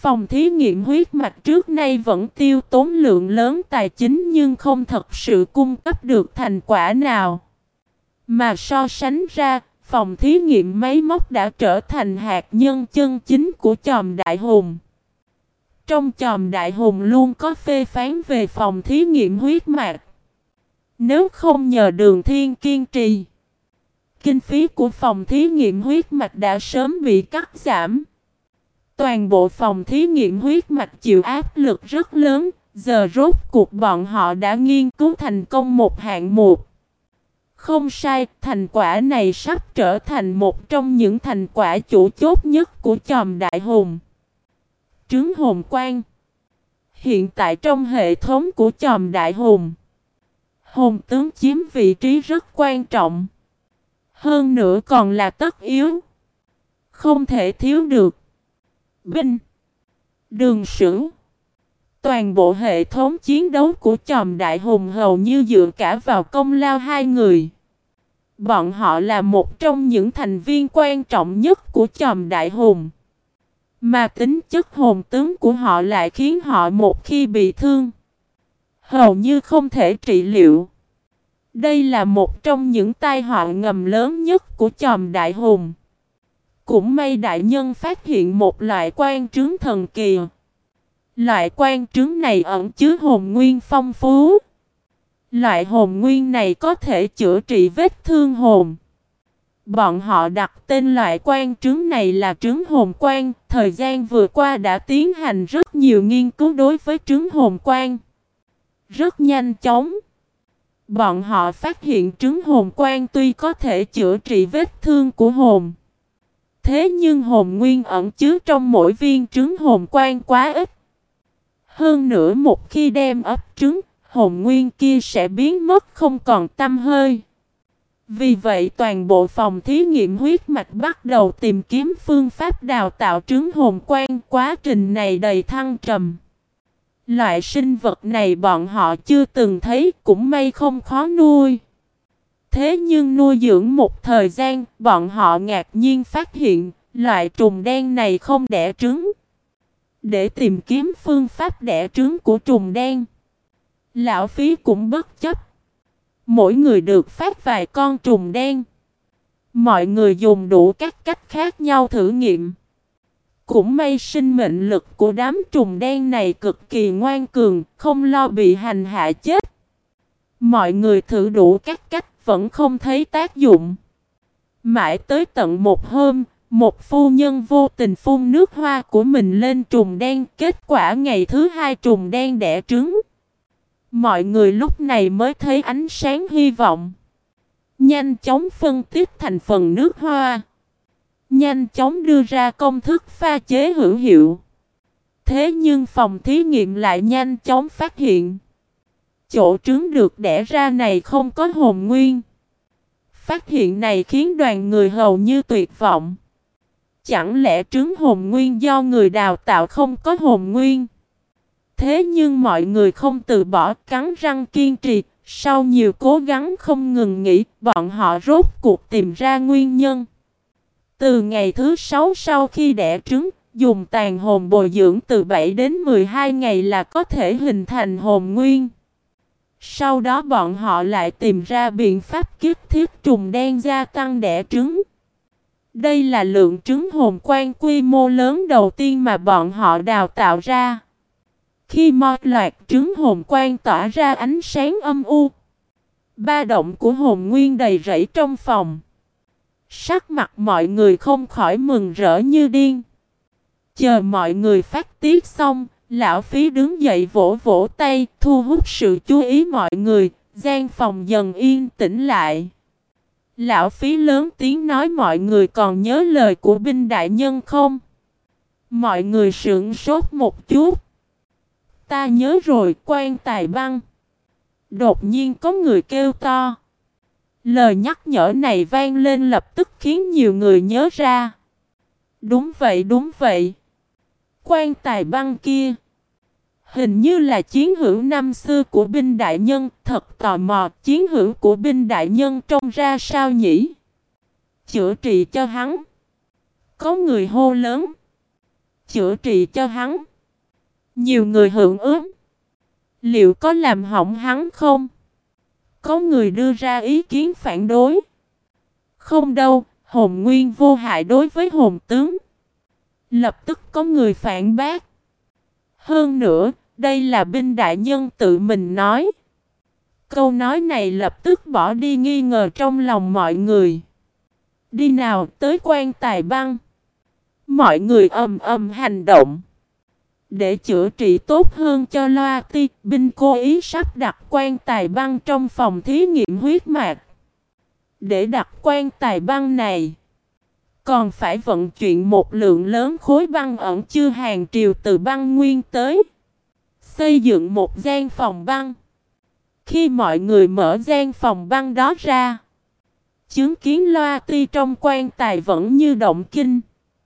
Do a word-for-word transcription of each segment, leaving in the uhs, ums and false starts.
Phòng thí nghiệm huyết mạch trước nay vẫn tiêu tốn lượng lớn tài chính nhưng không thật sự cung cấp được thành quả nào. Mà so sánh ra, phòng thí nghiệm máy móc đã trở thành hạt nhân chân chính của chòm Đại Hùng. Trong chòm Đại Hùng luôn có phê phán về phòng thí nghiệm huyết mạch. Nếu không nhờ Đường Thiên kiên trì, kinh phí của phòng thí nghiệm huyết mạch đã sớm bị cắt giảm. Toàn bộ phòng thí nghiệm huyết mạch chịu áp lực rất lớn, giờ rốt cuộc bọn họ đã nghiên cứu thành công một hạng mục. Không sai, thành quả này sắp trở thành một trong những thành quả chủ chốt nhất của chòm Đại Hùng. Trứng hồn quang. Hiện tại trong hệ thống của chòm Đại Hùng, hồn tướng chiếm vị trí rất quan trọng. Hơn nữa còn là tất yếu, không thể thiếu được. Binh, Đường Sử. Toàn bộ hệ thống chiến đấu của chòm Đại Hùng hầu như dựa cả vào công lao hai người. Bọn họ là một trong những thành viên quan trọng nhất của chòm Đại Hùng. Mà tính chất hồn tướng của họ lại khiến họ một khi bị thương, hầu như không thể trị liệu. Đây là một trong những tai họa ngầm lớn nhất của chòm Đại Hùng. Cũng may đại nhân phát hiện một loại quan trứng thần kỳ. Loại quan trứng này ẩn chứa hồn nguyên phong phú. Loại hồn nguyên này có thể chữa trị vết thương hồn. Bọn họ đặt tên loại quan trứng này là trứng hồn quan. Thời gian vừa qua đã tiến hành rất nhiều nghiên cứu đối với trứng hồn quan. Rất nhanh chóng, bọn họ phát hiện trứng hồn quan tuy có thể chữa trị vết thương của hồn, thế nhưng hồn nguyên ẩn chứa trong mỗi viên trứng hồn quan quá ít. Hơn nữa một khi đem ấp trứng, hồn nguyên kia sẽ biến mất không còn tăm hơi. Vì vậy toàn bộ phòng thí nghiệm huyết mạch bắt đầu tìm kiếm phương pháp đào tạo trứng hồn quan. Quá trình này đầy thăng trầm. Loại sinh vật này bọn họ chưa từng thấy, cũng may không khó nuôi. Thế nhưng nuôi dưỡng một thời gian, bọn họ ngạc nhiên phát hiện loại trùng đen này không đẻ trứng. Để tìm kiếm phương pháp đẻ trứng của trùng đen, lão phí cũng bất chấp. Mỗi người được phát vài con trùng đen. Mọi người dùng đủ các cách khác nhau thử nghiệm. Cũng may sinh mệnh lực của đám trùng đen này cực kỳ ngoan cường, không lo bị hành hạ chết. Mọi người thử đủ các cách vẫn không thấy tác dụng. Mãi tới tận một hôm, một phu nhân vô tình phun nước hoa của mình lên trùng đen, kết quả ngày thứ hai trùng đen đẻ trứng. Mọi người lúc này mới thấy ánh sáng hy vọng. Nhanh chóng phân tích thành phần nước hoa. Nhanh chóng đưa ra công thức pha chế hữu hiệu. Thế nhưng phòng thí nghiệm lại nhanh chóng phát hiện chỗ trứng được đẻ ra này không có hồn nguyên. Phát hiện này khiến đoàn người hầu như tuyệt vọng. Chẳng lẽ trứng hồn nguyên do người đào tạo không có hồn nguyên? Thế nhưng mọi người không từ bỏ, cắn răng kiên trì. Sau nhiều cố gắng không ngừng nghỉ, bọn họ rốt cuộc tìm ra nguyên nhân. Từ ngày thứ sáu sau khi đẻ trứng, dùng tàn hồn bồi dưỡng từ bảy đến mười hai ngày là có thể hình thành hồn nguyên. Sau đó bọn họ lại tìm ra biện pháp kích thiết trùng đen gia tăng đẻ trứng. Đây là lượng trứng hồn quan quy mô lớn đầu tiên mà bọn họ đào tạo ra. Khi một loạt trứng hồn quan tỏa ra ánh sáng âm u, ba động của hồn nguyên đầy rẫy trong phòng. Sắc mặt mọi người không khỏi mừng rỡ như điên. Chờ mọi người phát tiết xong, lão phí đứng dậy vỗ vỗ tay, thu hút sự chú ý mọi người, gian phòng dần yên tĩnh lại. Lão phí lớn tiếng nói mọi người còn nhớ lời của binh đại nhân không? Mọi người sững sốt một chút. Ta nhớ rồi, quan tài băng. Đột nhiên có người kêu to. Lời nhắc nhở này vang lên lập tức khiến nhiều người nhớ ra. Đúng vậy, đúng vậy. Quan tài băng kia hình như là chiến hữu năm xưa của binh đại nhân. Thật tò mò, chiến hữu của binh đại nhân trông ra sao nhỉ? Chữa trị cho hắn. Có người hô lớn. chữa trị cho hắn. Nhiều người hưởng ứng. Liệu có làm hỏng hắn không? Có người đưa ra ý kiến phản đối. Không đâu, hồn nguyên vô hại đối với hồn tướng. Lập tức có người phản bác. Hơn nữa, đây là binh đại nhân tự mình nói. Câu nói này lập tức bỏ đi nghi ngờ trong lòng mọi người. Đi nào tới quan tài băng. Mọi người ầm ầm hành động. Để chữa trị tốt hơn cho Loa Ti, binh cố ý sắp đặt quan tài băng trong phòng thí nghiệm huyết mạch. Để đặt quan tài băng này, còn phải vận chuyển một lượng lớn khối băng ẩn chứa hàng triều từ băng nguyên tới. Xây dựng một gian phòng băng. Khi mọi người mở gian phòng băng đó ra, chứng kiến Loa Ti trong quan tài vẫn như động kinh,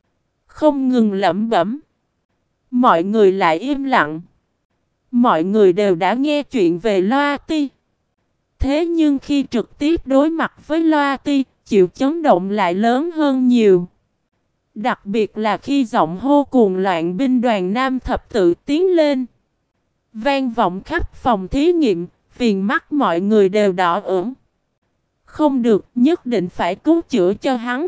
không ngừng lẩm bẩm. Mọi người lại im lặng. Mọi người đều đã nghe chuyện về Loa Ti. Thế nhưng khi trực tiếp đối mặt với Loa Ti, chịu chấn động lại lớn hơn nhiều. Đặc biệt là khi giọng hô cuồng loạn binh đoàn Nam thập tự tiến lên, vang vọng khắp phòng thí nghiệm, viền mắt mọi người đều đỏ ửng. Không được, nhất định phải cứu chữa cho hắn.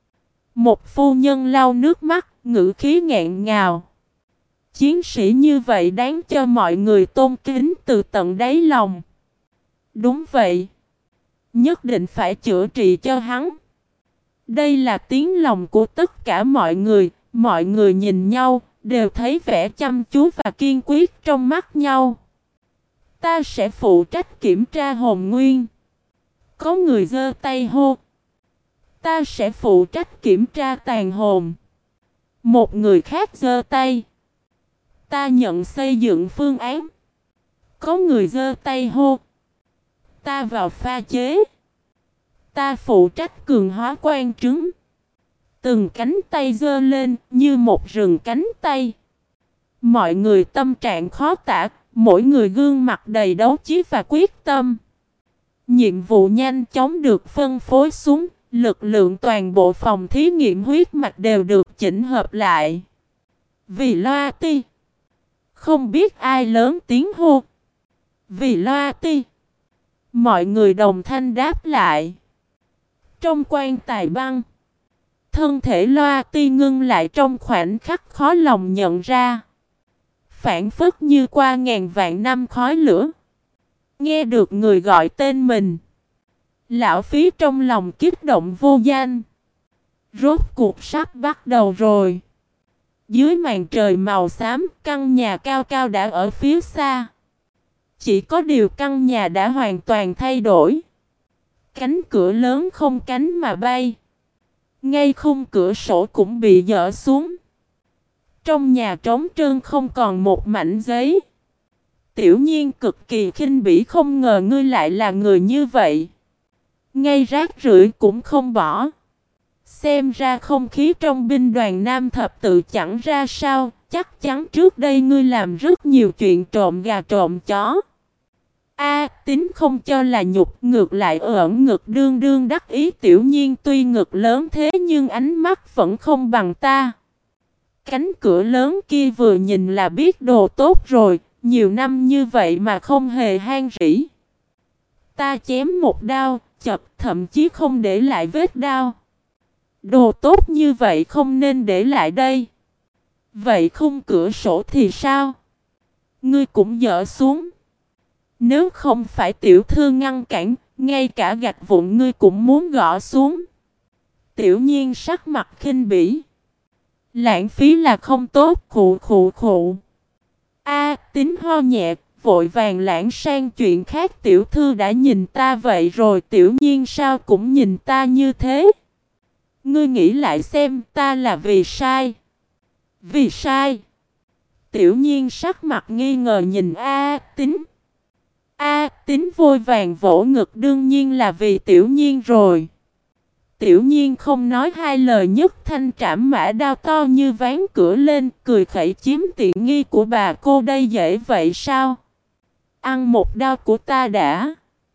Một phu nhân lau nước mắt, ngữ khí nghẹn ngào. Chiến sĩ như vậy đáng cho mọi người tôn kính từ tận đáy lòng. Đúng vậy. Nhất định phải chữa trị cho hắn. Đây là tiếng lòng của tất cả mọi người. Mọi người nhìn nhau, đều thấy vẻ chăm chú và kiên quyết trong mắt nhau. Ta sẽ phụ trách kiểm tra hồn nguyên. Có người giơ tay hô. Ta sẽ phụ trách kiểm tra tàn hồn. Một người khác giơ tay. Ta nhận xây dựng phương án. Có người giơ tay hô. Ta vào pha chế. Ta phụ trách cường hóa quan trứng. Từng cánh tay giơ lên như một rừng cánh tay. Mọi người tâm trạng khó tả, mỗi người gương mặt đầy đấu trí và quyết tâm. Nhiệm vụ nhanh chóng được phân phối xuống, lực lượng toàn bộ phòng thí nghiệm huyết mạch đều được chỉnh hợp lại. Vì Loa Ti. Không biết ai lớn tiếng hô. Vì Loa Ti. Mọi người đồng thanh đáp lại. Trong quan tài băng, thân thể Loa Ti ngưng lại trong khoảnh khắc khó lòng nhận ra. Phản phất như qua ngàn vạn năm khói lửa. Nghe được người gọi tên mình, lão phí trong lòng kích động vô danh. Rốt cuộc sắp bắt đầu rồi. Dưới màn trời màu xám, căn nhà cao cao đã ở phía xa. Chỉ có điều căn nhà đã hoàn toàn thay đổi. Cánh cửa lớn không cánh mà bay. Ngay khung cửa sổ cũng bị dỡ xuống. Trong nhà trống trơn không còn một mảnh giấy. Tiểu Nhiên cực kỳ khinh bỉ, không ngờ ngươi lại là người như vậy. Ngay rác rưởi cũng không bỏ. Xem ra không khí trong binh đoàn Nam thập tự chẳng ra sao. Chắc chắn trước đây ngươi làm rất nhiều chuyện trộm gà trộm chó. A Tín không cho là nhục, ngược lại ẩn ngực đương đương đắc ý. Tiểu Nhiên tuy ngực lớn thế nhưng ánh mắt vẫn không bằng ta. Cánh cửa lớn kia vừa nhìn là biết đồ tốt rồi. Nhiều năm như vậy mà không hề han rỉ. Ta chém một đao, chập thậm chí không để lại vết đao. Đồ tốt như vậy không nên để lại đây. Vậy khung cửa sổ thì sao? Ngươi cũng dỡ xuống. Nếu không phải tiểu thư ngăn cản, ngay cả gạch vụn ngươi cũng muốn gõ xuống. Tiểu Nhiên sắc mặt khinh bỉ. Lãng phí là không tốt, khụ khụ khụ. A Tín ho nhẹ, vội vàng lãng sang chuyện khác. Tiểu thư đã nhìn ta vậy rồi, Tiểu Nhiên sao cũng nhìn ta như thế. Ngươi nghĩ lại xem, ta là vì sai. Vì sai. Tiểu Nhiên sắc mặt nghi ngờ nhìn A Tín. A Tín vội vàng vỗ ngực, đương nhiên là vì Tiểu Nhiên rồi. Tiểu Nhiên không nói hai lời, nhất thanh trảm mã đao to như ván cửa lên, cười khẩy, chiếm tiện nghi của bà cô đây dễ vậy sao? Ăn một đao của ta đã.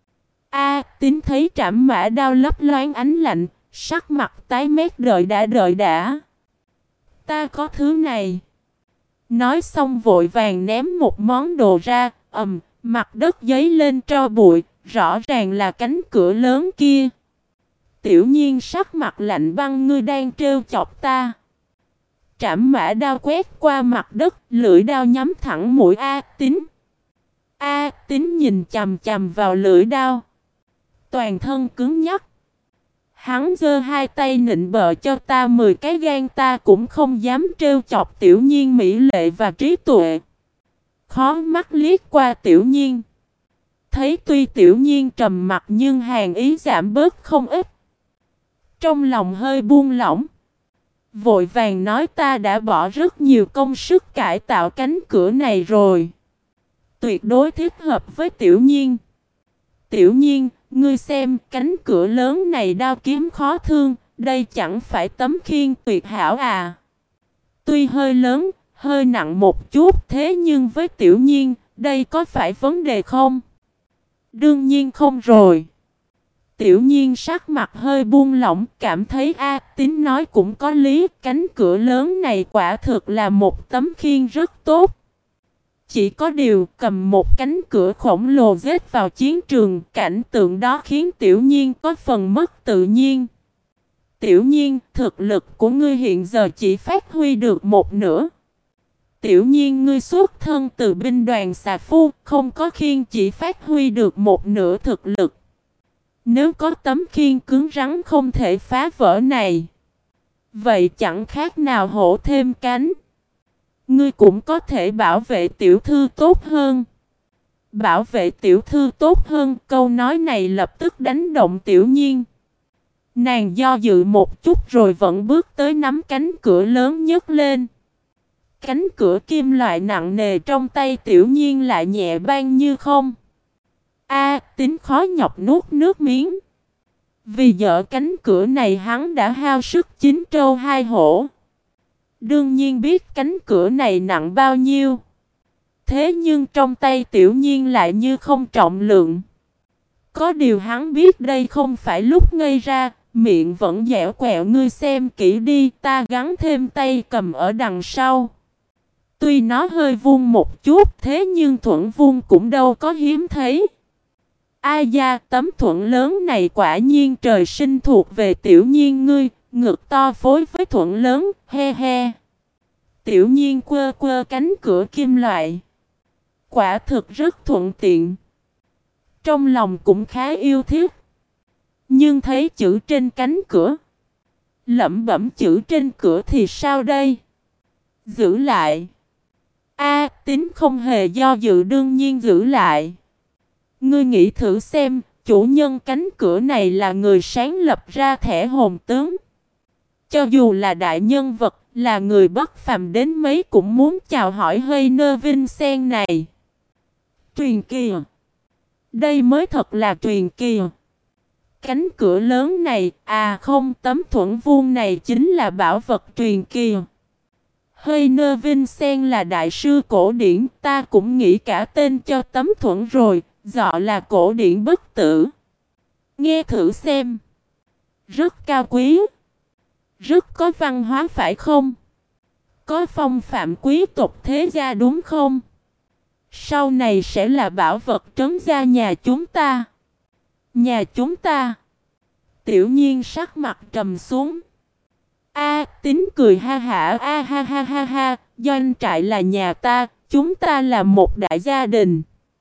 A Tín thấy trảm mã đao lấp loáng ánh lạnh, sắc mặt tái mét, đợi đã đợi đã. Ta có thứ này. Nói xong vội vàng ném một món đồ ra, ầm, mặt đất giấy lên tro bụi, rõ ràng là cánh cửa lớn kia. Tiểu Nhiên sắc mặt lạnh băng, ngươi đang trêu chọc ta. Trảm mã đao quét qua mặt đất, lưỡi đao nhắm thẳng mũi A Tín. A Tín nhìn chằm chằm vào lưỡi đao, toàn thân cứng nhắc. Hắn giơ hai tay nịnh bợ, cho ta mười cái gan ta cũng không dám trêu chọc Tiểu Nhiên mỹ lệ và trí tuệ. Khó mắt liếc qua Tiểu Nhiên, thấy tuy Tiểu Nhiên trầm mặc nhưng hàn ý giảm bớt không ít. Trong lòng hơi buông lỏng, vội vàng nói ta đã bỏ rất nhiều công sức cải tạo cánh cửa này rồi, tuyệt đối thích hợp với Tiểu Nhiên. Tiểu Nhiên, ngươi xem cánh cửa lớn này đao kiếm khó thương, đây chẳng phải tấm khiên tuyệt hảo à? Tuy hơi lớn, hơi nặng một chút, thế nhưng với Tiểu Nhiên, đây có phải vấn đề không? Đương nhiên không rồi. Tiểu Nhiên sắc mặt hơi buông lỏng, cảm thấy A Tín nói cũng có lý, cánh cửa lớn này quả thực là một tấm khiên rất tốt. Chỉ có điều cầm một cánh cửa khổng lồ giết vào chiến trường, cảnh tượng đó khiến Tiểu Nhiên có phần mất tự nhiên. Tiểu Nhiên, thực lực của ngươi hiện giờ chỉ phát huy được một nửa. Tiểu Nhiên, ngươi xuất thân từ binh đoàn xà phu, không có khiên chỉ phát huy được một nửa thực lực. Nếu có tấm khiên cứng rắn không thể phá vỡ này, vậy chẳng khác nào hổ thêm cánh. Ngươi cũng có thể bảo vệ tiểu thư tốt hơn. Bảo vệ tiểu thư tốt hơn, câu nói này lập tức đánh động Tiểu Nhiên. Nàng do dự một chút rồi vẫn bước tới nắm cánh cửa lớn nhất lên. Cánh cửa kim loại nặng nề trong tay Tiểu Nhiên lại nhẹ bang như không. A Tín khó nhọc nuốt nước miếng. Vì dỡ cánh cửa này hắn đã hao sức chín trâu hai hổ. Đương nhiên biết cánh cửa này nặng bao nhiêu. Thế nhưng trong tay Tiểu Nhiên lại như không trọng lượng. Có điều hắn biết đây không phải lúc ngây ra, miệng vẫn dẻo quẹo, ngươi xem kỹ đi, ta gắn thêm tay cầm ở đằng sau. Tuy nó hơi vuông một chút, thế nhưng thuẫn vuông cũng đâu có hiếm thấy. Ai da, tấm thuẫn lớn này quả nhiên trời sinh thuộc về Tiểu Nhiên ngươi, ngực to phối với thuẫn lớn, he he. Tiểu Nhiên quơ quơ cánh cửa kim loại. Quả thực rất thuận tiện. Trong lòng cũng khá yêu thích. Nhưng thấy chữ trên cánh cửa, lẩm bẩm chữ trên cửa thì sao đây? Giữ lại. A Tín không hề do dự, đương nhiên giữ lại. Ngươi nghĩ thử xem, chủ nhân cánh cửa này là người sáng lập ra thẻ hồn tướng. Cho dù là đại nhân vật, là người bất phàm đến mấy cũng muốn chào hỏi hơi nơ vinh sen này. Truyền kỳ. Đây mới thật là truyền kỳ. Cánh cửa lớn này, à không, tấm thuẫn vuông này chính là bảo vật truyền kỳ. Hơi nơ vinh sen là đại sư cổ điển, ta cũng nghĩ cả tên cho tấm thuẫn rồi, dọ là cổ điển bất tử. Nghe thử xem. Rất cao quý. Rất có văn hóa phải không? Có phong phạm quý tộc thế gia đúng không? Sau này sẽ là bảo vật trấn gia nhà chúng ta. Nhà chúng ta. Tiểu Nhiên sắc mặt trầm xuống. A Tín cười ha hả, a ha ha ha ha, doanh trại là nhà ta, chúng ta là một đại gia đình.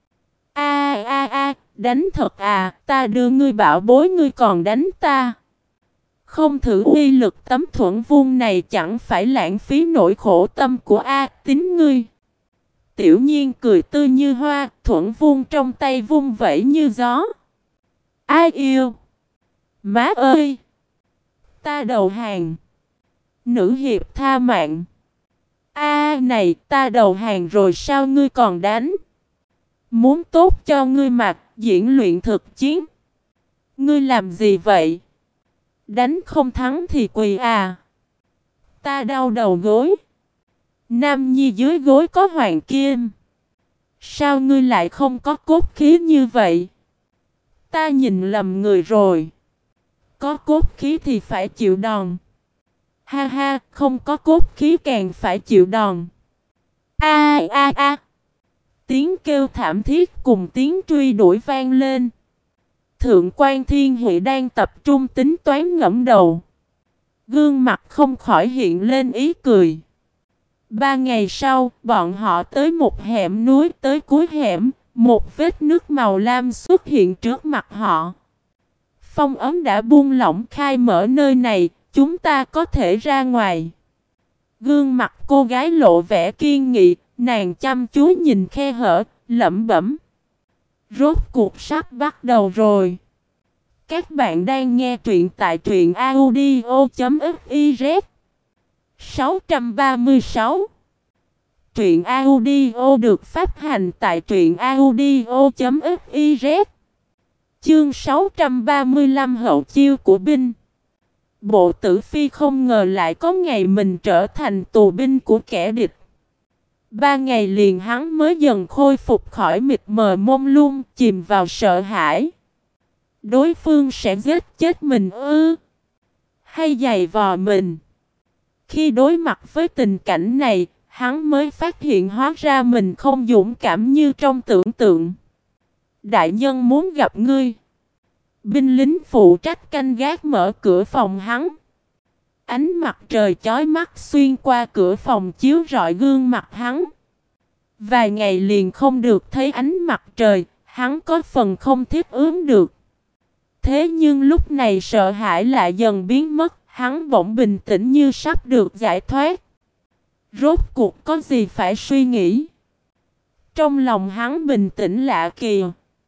A a a, đánh thật à, ta đưa ngươi bảo bối ngươi còn đánh ta. Không thử uy lực tấm thuẫn vuông này chẳng phải lãng phí nỗi khổ tâm của A Tín ngươi. Tiểu Nhiên cười tươi như hoa, thuẫn vuông trong tay vung vẩy như gió. Ai yêu? Má ơi! Ta đầu hàng. Nữ hiệp tha mạng. A này, ta đầu hàng rồi sao ngươi còn đánh? Muốn tốt cho ngươi mặc, diễn luyện thực chiến. Ngươi làm gì vậy? Đánh không thắng thì quỳ à? Ta đau đầu gối. Nam nhi dưới gối có hoàng kim. Sao ngươi lại không có cốt khí như vậy? Ta nhìn lầm người rồi. Có cốt khí thì phải chịu đòn. Ha ha, không có cốt khí càng phải chịu đòn. A a a. Tiếng kêu thảm thiết cùng tiếng truy đuổi vang lên. Thượng quan Thiên Huệ đang tập trung tính toán ngẫm đầu. Gương mặt không khỏi hiện lên ý cười. Ba ngày sau, bọn họ tới một hẻm núi, tới cuối hẻm, một vết nước màu lam xuất hiện trước mặt họ. Phong ấn đã buông lỏng khai mở nơi này, chúng ta có thể ra ngoài. Gương mặt cô gái lộ vẻ kiên nghị, nàng chăm chú nhìn khe hở, lẩm bẩm. Rốt cuộc sắp bắt đầu rồi. Các bạn đang nghe truyện tại truyện audio chấm fiz. sáu trăm ba mươi sáu. Truyện audio được phát hành tại truyện audio chấm fiz. Chương sáu trăm ba mươi lăm hậu chiêu của binh. Bộ Tử Phi không ngờ lại có ngày mình trở thành tù binh của kẻ địch. Ba ngày liền hắn mới dần khôi phục khỏi mịt mờ mông lung, chìm vào sợ hãi. Đối phương sẽ giết chết mình ư? Hay giày vò mình? Khi đối mặt với tình cảnh này, hắn mới phát hiện hóa ra mình không dũng cảm như trong tưởng tượng. Đại nhân muốn gặp ngươi. Binh lính phụ trách canh gác mở cửa phòng hắn. Ánh mặt trời chói mắt xuyên qua cửa phòng chiếu rọi gương mặt hắn. Vài ngày liền không được thấy ánh mặt trời, hắn có phần không thiết ứng được. Thế nhưng lúc này sợ hãi lại dần biến mất, hắn bỗng bình tĩnh như sắp được giải thoát. Rốt cuộc có gì phải suy nghĩ? Trong lòng hắn bình tĩnh lạ kỳ.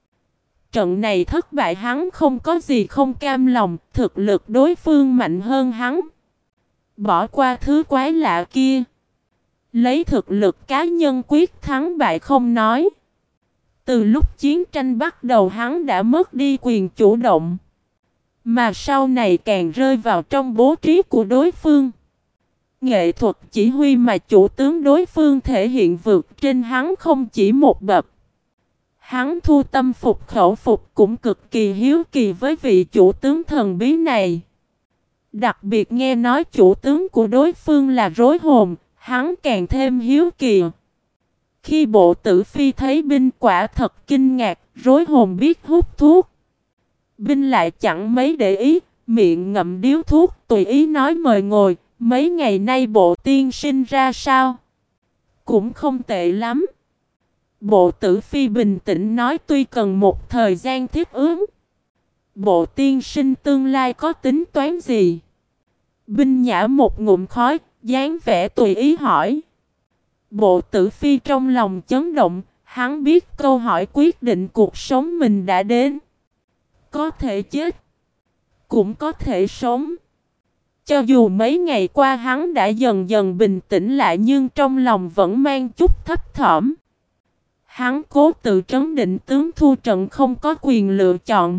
Trận này thất bại hắn không có gì không cam lòng, thực lực đối phương mạnh hơn hắn. Bỏ qua thứ quái lạ kia. Lấy thực lực cá nhân quyết thắng bại không nói. Từ lúc chiến tranh bắt đầu hắn đã mất đi quyền chủ động. Mà sau này càng rơi vào trong bố trí của đối phương. Nghệ thuật chỉ huy mà chủ tướng đối phương thể hiện vượt trên hắn không chỉ một bậc. Hắn thu tâm phục khẩu phục cũng cực kỳ hiếu kỳ với vị chủ tướng thần bí này. Đặc biệt nghe nói chủ tướng của đối phương là rối hồn, hắn càng thêm hiếu kỳ. Khi Bộ Tử Phi thấy binh quả thật kinh ngạc, rối hồn biết hút thuốc. Binh lại chẳng mấy để ý, miệng ngậm điếu thuốc, tùy ý nói mời ngồi, mấy ngày nay Bộ tiên sinh ra sao? Cũng không tệ lắm. Bộ Tử Phi bình tĩnh nói tuy cần một thời gian thiết ứng. Bộ tiên sinh tương lai có tính toán gì? Binh nhả một ngụm khói, dáng vẻ tùy ý hỏi. Bộ Tử Phi trong lòng chấn động, hắn biết câu hỏi quyết định cuộc sống mình đã đến. Có thể chết, cũng có thể sống. Cho dù mấy ngày qua hắn đã dần dần bình tĩnh lại nhưng trong lòng vẫn mang chút thấp thỏm. Hắn cố tự trấn định tướng thua trận không có quyền lựa chọn.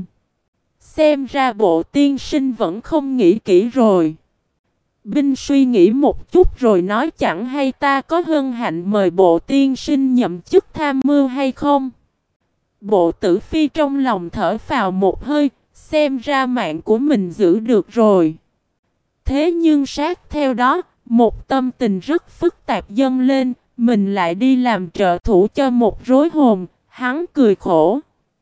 Xem ra Bộ tiên sinh vẫn không nghĩ kỹ rồi. Binh suy nghĩ một chút rồi nói chẳng hay ta có hân hạnh mời Bộ tiên sinh nhậm chức tham mưu hay không? Bộ Tử Phi trong lòng thở phào một hơi, xem ra mạng của mình giữ được rồi. Thế nhưng sát theo đó, một tâm tình rất phức tạp dâng lên, mình lại đi làm trợ thủ cho một rối hồn, hắn cười khổ.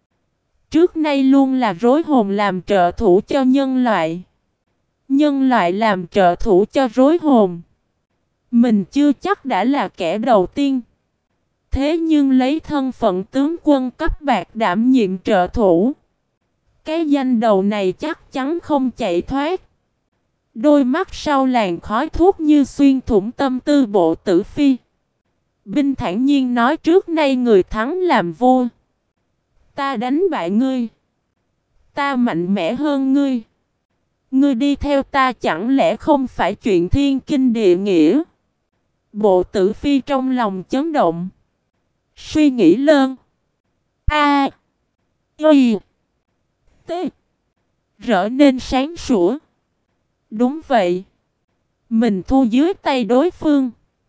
Trước nay luôn là rối hồn làm trợ thủ cho nhân loại. Nhân loại làm trợ thủ cho rối hồn. Mình chưa chắc đã là kẻ đầu tiên. Thế nhưng lấy thân phận tướng quân cấp bạc đảm nhiệm trợ thủ. Cái danh đầu này chắc chắn không chạy thoát. Đôi mắt sau làn khói thuốc như xuyên thủng tâm tư Bộ Tử Phi. Binh thản nhiên nói trước nay người thắng làm vua. Ta đánh bại ngươi. Ta mạnh mẽ hơn ngươi. Ngươi đi theo ta chẳng lẽ không phải chuyện thiên kinh địa nghĩa? Bộ Tử Phi trong lòng chấn động. Suy nghĩ lơn. A. Y. T. Trở nên sáng sủa. Đúng vậy. Mình thu dưới tay đối phương.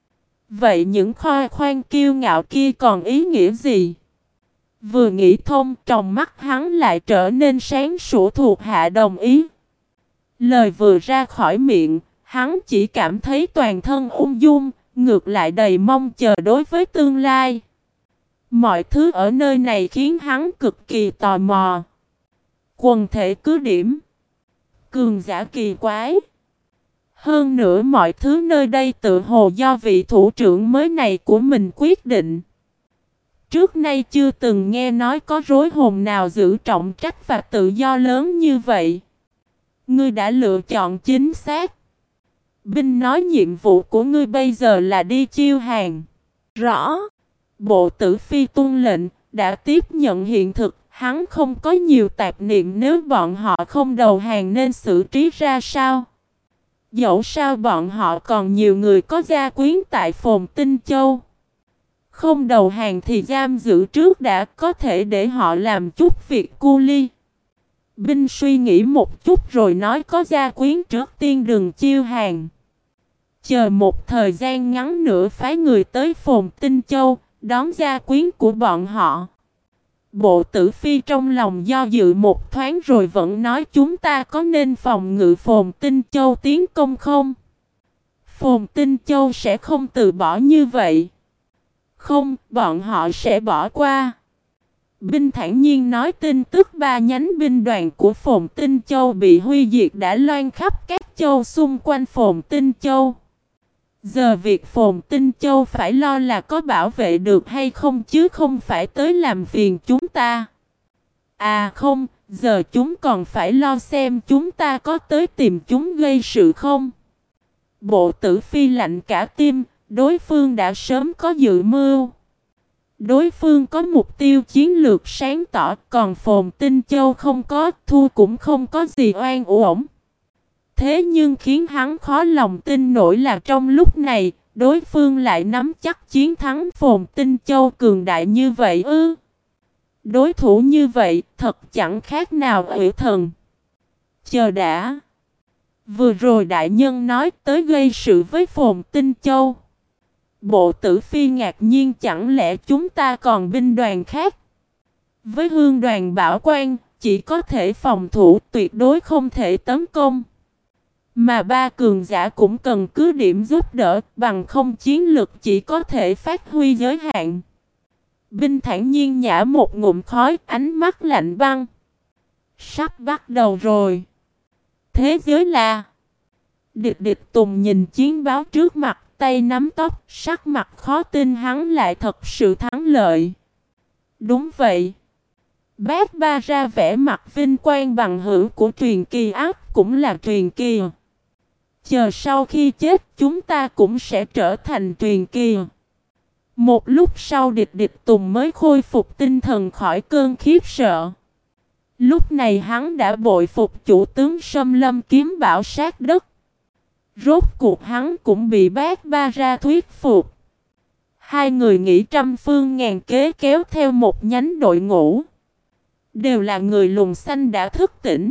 Vậy những khoe khoang kiêu ngạo kia còn ý nghĩa gì? Vừa nghĩ thông, trong mắt hắn lại trở nên sáng sủa, thuộc hạ đồng ý. Lời vừa ra khỏi miệng, hắn chỉ cảm thấy toàn thân ung dung, ngược lại đầy mong chờ đối với tương lai. Mọi thứ ở nơi này khiến hắn cực kỳ tò mò. Quần thể cứ điểm, cường giả kỳ quái. Hơn nữa mọi thứ nơi đây tự hồ do vị thủ trưởng mới này của mình quyết định. Trước nay chưa từng nghe nói có rối hồn nào giữ trọng trách và tự do lớn như vậy. Ngươi đã lựa chọn chính xác. Binh nói nhiệm vụ của ngươi bây giờ là đi chiêu hàng. Rõ. Bộ Tử Phi tuân lệnh, đã tiếp nhận hiện thực, hắn không có nhiều tạp niệm nếu bọn họ không đầu hàng nên xử trí ra sao. Dẫu sao bọn họ còn nhiều người có gia quyến tại Phồn Tinh Châu. Không đầu hàng thì giam giữ trước đã, có thể để họ làm chút việc cu ly. Binh suy nghĩ một chút rồi nói có gia quyến trước tiên đừng chiêu hàng. Chờ một thời gian ngắn nữa phái người tới Phồn Tinh Châu, đón gia quyến của bọn họ. Bộ Tử Phi trong lòng do dự một thoáng rồi vẫn nói chúng ta có nên phòng ngự Phồn Tinh Châu tiến công không? Phồn Tinh Châu sẽ không từ bỏ như vậy. Không, bọn họ sẽ bỏ qua. Binh thản nhiên nói tin tức ba nhánh binh đoàn của Phồn Tinh Châu bị huy diệt đã loan khắp các châu xung quanh Phồn Tinh Châu. Giờ việc Phồn Tinh Châu phải lo là có bảo vệ được hay không chứ không phải tới làm phiền chúng ta. À không, giờ chúng còn phải lo xem chúng ta có tới tìm chúng gây sự không. Bộ Tử Phi lạnh cả tim, đối phương đã sớm có dự mưu. Đối phương có mục tiêu chiến lược sáng tỏ, còn Phồn Tinh Châu không có, thua cũng không có gì oan uổng. Thế nhưng khiến hắn khó lòng tin nổi là trong lúc này, đối phương lại nắm chắc chiến thắng Phồn Tinh Châu cường đại như vậy ư. Đối thủ như vậy, thật chẳng khác nào ủy thần. Chờ đã. Vừa rồi đại nhân nói tới gây sự với Phồn Tinh Châu. Bộ Tử Phi ngạc nhiên, chẳng lẽ chúng ta còn binh đoàn khác? Với hương đoàn bảo quan, chỉ có thể phòng thủ, tuyệt đối không thể tấn công. Mà ba cường giả cũng cần cứ điểm giúp đỡ, bằng không chiến lực chỉ có thể phát huy giới hạn. Binh thản nhiên nhả một ngụm khói, ánh mắt lạnh băng. Sắp bắt đầu rồi. Thế giới là... Địch địch Tùng nhìn chiến báo trước mặt, tay nắm tóc, sắc mặt khó tin hắn lại thật sự thắng lợi. Đúng vậy. Bác Ba ra vẻ mặt vinh quang bằng hữu của truyền kỳ ác cũng là truyền kỳ. Chờ sau khi chết chúng ta cũng sẽ trở thành truyền kỳ. Một lúc sau địch địch Tùng mới khôi phục tinh thần khỏi cơn khiếp sợ. Lúc này hắn đã bội phục chủ tướng Sâm Lâm kiếm bảo sát đất. Rốt cuộc hắn cũng bị bác Ba ra thuyết phục. Hai người nghĩ trăm phương ngàn kế kéo theo một nhánh đội ngũ. Đều là người lùn xanh đã thức tỉnh.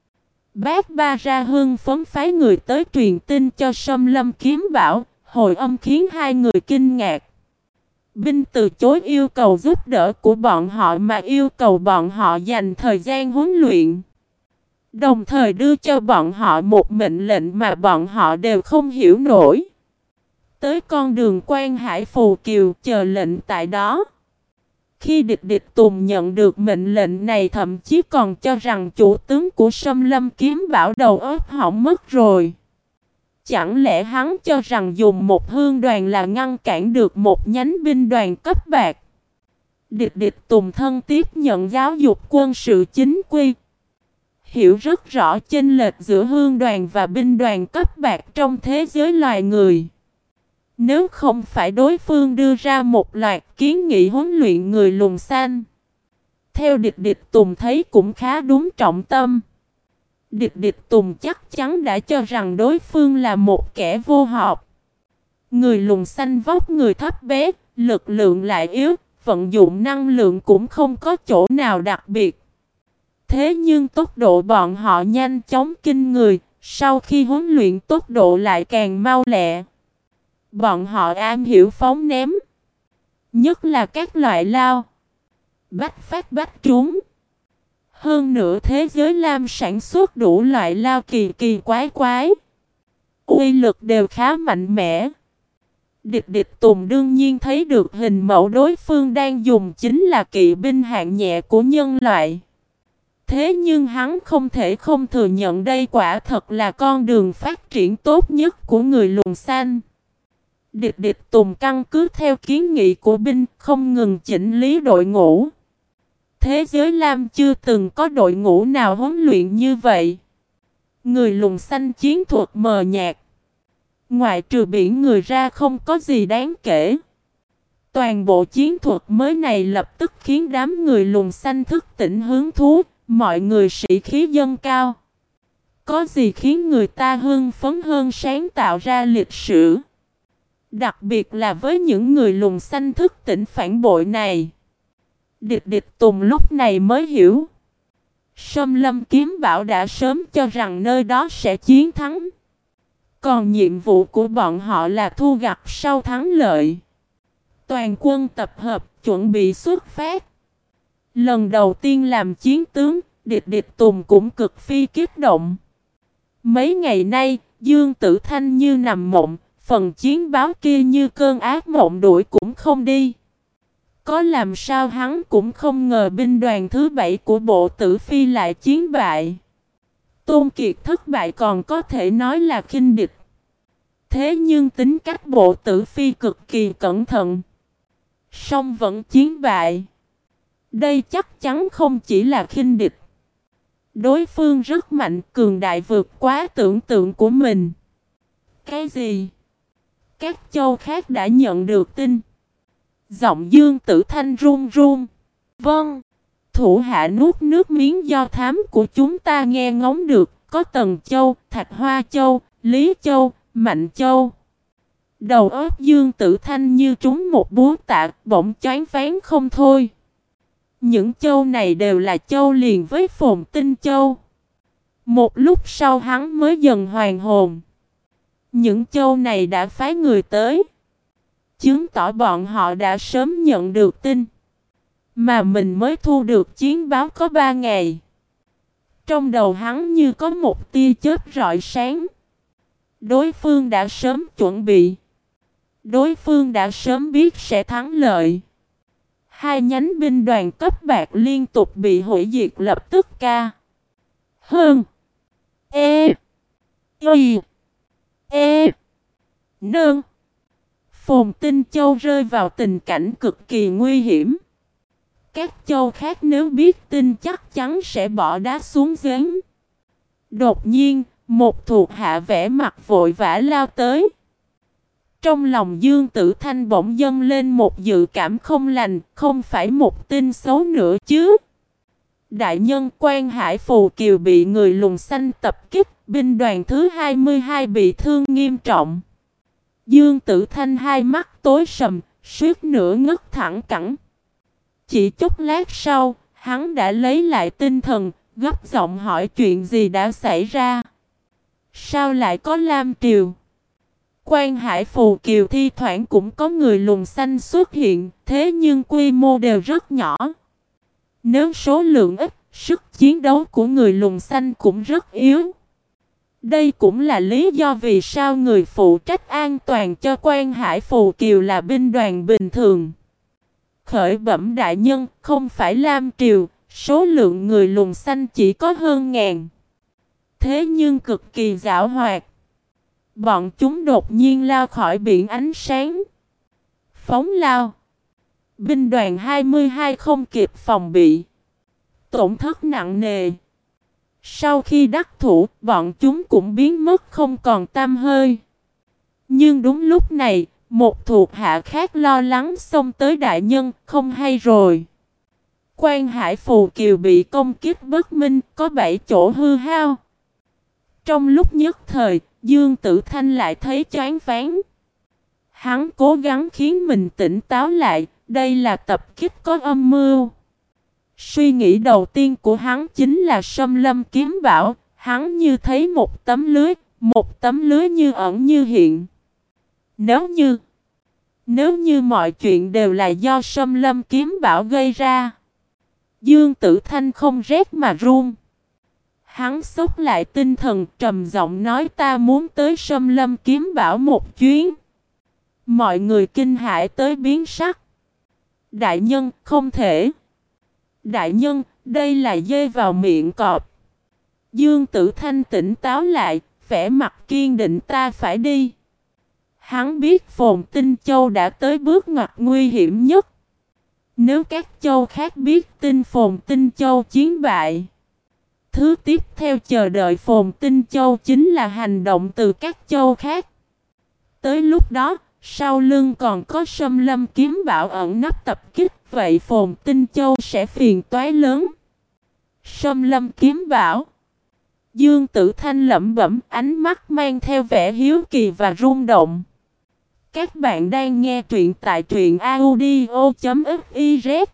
Bác Ba ra hưng phấn phái người tới truyền tin cho Sâm Lâm kiếm bảo, hồi âm khiến hai người kinh ngạc. Binh từ chối yêu cầu giúp đỡ của bọn họ mà yêu cầu bọn họ dành thời gian huấn luyện. Đồng thời đưa cho bọn họ một mệnh lệnh mà bọn họ đều không hiểu nổi. Tới con đường Quan Hải Phù Kiều chờ lệnh tại đó. Khi địch địch Tùng nhận được mệnh lệnh này thậm chí còn cho rằng chủ tướng của Sâm Lâm kiếm bảo đầu óc hỏng mất rồi. Chẳng lẽ hắn cho rằng dùng một hương đoàn là ngăn cản được một nhánh binh đoàn cấp bạc? Địch địch Tùng thân tiếp nhận giáo dục quân sự chính quy. Hiểu rất rõ chênh lệch giữa hương đoàn và binh đoàn cấp bạc trong thế giới loài người. Nếu không phải đối phương đưa ra một loạt kiến nghị huấn luyện người lùn xanh, theo địch địch Tùng thấy cũng khá đúng trọng tâm. Địch địch Tùng chắc chắn đã cho rằng đối phương là một kẻ vô học. Người lùn xanh vóc người thấp bé, lực lượng lại yếu, vận dụng năng lượng cũng không có chỗ nào đặc biệt. Thế nhưng tốc độ bọn họ nhanh chóng kinh người, sau khi huấn luyện tốc độ lại càng mau lẹ. Bọn họ am hiểu phóng ném, nhất là các loại lao, bách phát bách trúng. Hơn nữa thế giới Lam sản xuất đủ loại lao kỳ kỳ quái quái, uy lực đều khá mạnh mẽ. Địch Địch Tùng đương nhiên thấy được hình mẫu đối phương đang dùng chính là kỵ binh hạng nhẹ của nhân loại. Thế nhưng hắn không thể không thừa nhận đây quả thật là con đường phát triển tốt nhất của người lùn xanh. Địch Địch Tùng căn cứ theo kiến nghị của binh không ngừng chỉnh lý đội ngũ. Thế giới Lam chưa từng có đội ngũ nào huấn luyện như vậy. Người lùn xanh chiến thuật mờ nhạt. Ngoại trừ biển người ra không có gì đáng kể. Toàn bộ chiến thuật mới này lập tức khiến đám người lùn xanh thức tỉnh hứng thú, mọi người sĩ khí dâng cao. Có gì khiến người ta hưng phấn hơn sáng tạo ra lịch sử. Đặc biệt là với những người lùn xanh thức tỉnh phản bội này. Địch Địch Tùng lúc này mới hiểu. Sâm Lâm Kiếm Bảo đã sớm cho rằng nơi đó sẽ chiến thắng. Còn nhiệm vụ của bọn họ là thu gặt sau thắng lợi. Toàn quân tập hợp, chuẩn bị xuất phát. Lần đầu tiên làm chiến tướng, Địch Địch Tùng cũng cực phi kích động. Mấy ngày nay, Dương Tử Thanh như nằm mộng, phần chiến báo kia như cơn ác mộng đuổi cũng không đi. Có làm sao hắn cũng không ngờ binh đoàn thứ bảy của Bộ Tử Phi lại chiến bại. Tôn Kiệt thất bại còn có thể nói là khinh địch. Thế nhưng tính cách Bộ Tử Phi cực kỳ cẩn thận. Song vẫn chiến bại. Đây chắc chắn không chỉ là khinh địch. Đối phương rất mạnh, cường đại vượt quá tưởng tượng của mình. Cái gì? Các châu khác đã nhận được tin. Giọng Dương Tử Thanh run run. Vâng. Thủ hạ nuốt nước miếng do thám của chúng ta nghe ngóng được. Có Tần Châu, Thạch Hoa Châu, Lý Châu, Mạnh Châu. Đầu óc Dương Tử Thanh như trúng một búa tạ, bỗng choáng váng không thôi. Những châu này đều là châu liền với Phồn Tinh Châu. Một lúc sau hắn mới dần hoàn hồn. Những châu này đã phái người tới. Chứng tỏ bọn họ đã sớm nhận được tin. Mà mình mới thu được chiến báo có ba ngày. Trong đầu hắn như có một tia chớp rọi sáng. Đối phương đã sớm chuẩn bị. Đối phương đã sớm biết sẽ thắng lợi. Hai nhánh binh đoàn cấp bạc liên tục bị hủy diệt lập tức ca. Hơn. E. Y. E. Nương. Phồn Tinh Châu rơi vào tình cảnh cực kỳ nguy hiểm. Các châu khác nếu biết tin chắc chắn sẽ bỏ đá xuống giếng. Đột nhiên, một thuộc hạ vẻ mặt vội vã lao tới. Trong lòng Dương Tử Thanh bỗng dâng lên một dự cảm không lành, không phải một tin xấu nữa chứ. Đại nhân Quan Hải Phù Kiều bị người lùn xanh tập kích, binh đoàn thứ hai mươi hai bị thương nghiêm trọng. Dương Tử Thanh hai mắt tối sầm, suýt nữa ngất thẳng cẳng. Chỉ chút lát sau, hắn đã lấy lại tinh thần, gấp giọng hỏi chuyện gì đã xảy ra. Sao lại có Lam Triều? Quan Hải Phù Kiều thi thoảng cũng có người lùn xanh xuất hiện, thế nhưng quy mô đều rất nhỏ. Nếu số lượng ít, sức chiến đấu của người lùn xanh cũng rất yếu. Đây cũng là lý do vì sao người phụ trách an toàn cho Quan Hải Phù Kiều là binh đoàn bình thường. Khởi bẩm đại nhân, không phải Lam Triều, số lượng người lùn xanh chỉ có hơn ngàn. Thế nhưng cực kỳ giảo hoạt. Bọn chúng đột nhiên lao khỏi biển ánh sáng. Phóng lao. Binh đoàn hai mươi hai không kịp phòng bị. Tổn thất nặng nề. Sau khi đắc thủ, bọn chúng cũng biến mất không còn tăm hơi. Nhưng đúng lúc này, một thuộc hạ khác lo lắng xông tới đại nhân, không hay rồi. Quan Hải Phù Kiều bị công kích bất minh, có bảy chỗ hư hao. Trong lúc nhất thời, Dương Tử Thanh lại thấy choáng váng. Hắn cố gắng khiến mình tỉnh táo lại, đây là tập kích có âm mưu. Suy nghĩ đầu tiên của hắn chính là Sâm Lâm Kiếm Bảo, hắn như thấy một tấm lưới, một tấm lưới như ẩn như hiện. Nếu như, nếu như mọi chuyện đều là do Sâm Lâm Kiếm Bảo gây ra. Dương Tử Thanh không rét mà run. Hắn xốc lại tinh thần trầm giọng nói ta muốn tới Sâm Lâm Kiếm Bảo một chuyến. Mọi người kinh hãi tới biến sắc. Đại nhân, không thể. Đại nhân, đây là dê vào miệng cọp. Dương Tử Thanh tỉnh táo lại, vẻ mặt kiên định ta phải đi. Hắn biết Phồn Tinh Châu đã tới bước ngoặt nguy hiểm nhất. Nếu các châu khác biết tin Phồn Tinh Châu chiến bại, thứ tiếp theo chờ đợi Phồn Tinh Châu chính là hành động từ các châu khác. Tới lúc đó, sau lưng còn có Sâm Lâm Kiếm Bảo ẩn nấp tập kích, vậy Phồn Tinh Châu sẽ phiền toái lớn. Sâm Lâm Kiếm Bảo. Dương Tử Thanh lẩm bẩm, ánh mắt mang theo vẻ hiếu kỳ và rung động. Các bạn đang nghe truyện tại truyện audio chấm fiz.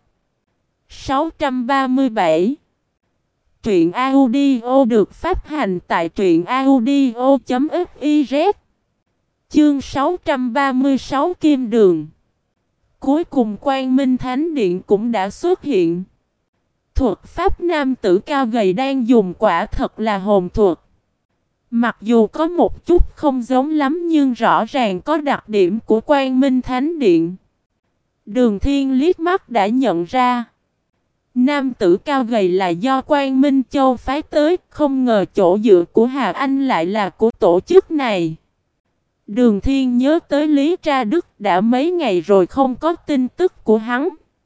sáu trăm ba mươi bảy. Truyện audio được phát hành tại truyện audio chấm fiz. Chương sáu trăm ba mươi sáu Kim Đường. Cuối cùng Quang Minh Thánh Điện cũng đã xuất hiện. Thuật pháp nam tử cao gầy đang dùng quả thật là hồn thuật. Mặc dù có một chút không giống lắm nhưng rõ ràng có đặc điểm của Quang Minh Thánh Điện. Đường Thiên liếc mắt đã nhận ra. Nam tử cao gầy là do Quang Minh Châu phái tới, không ngờ chỗ dựa của Hà Anh lại là của tổ chức này. Đường Thiên nhớ tới Lý Tra Đức đã mấy ngày rồi không có tin tức của hắn.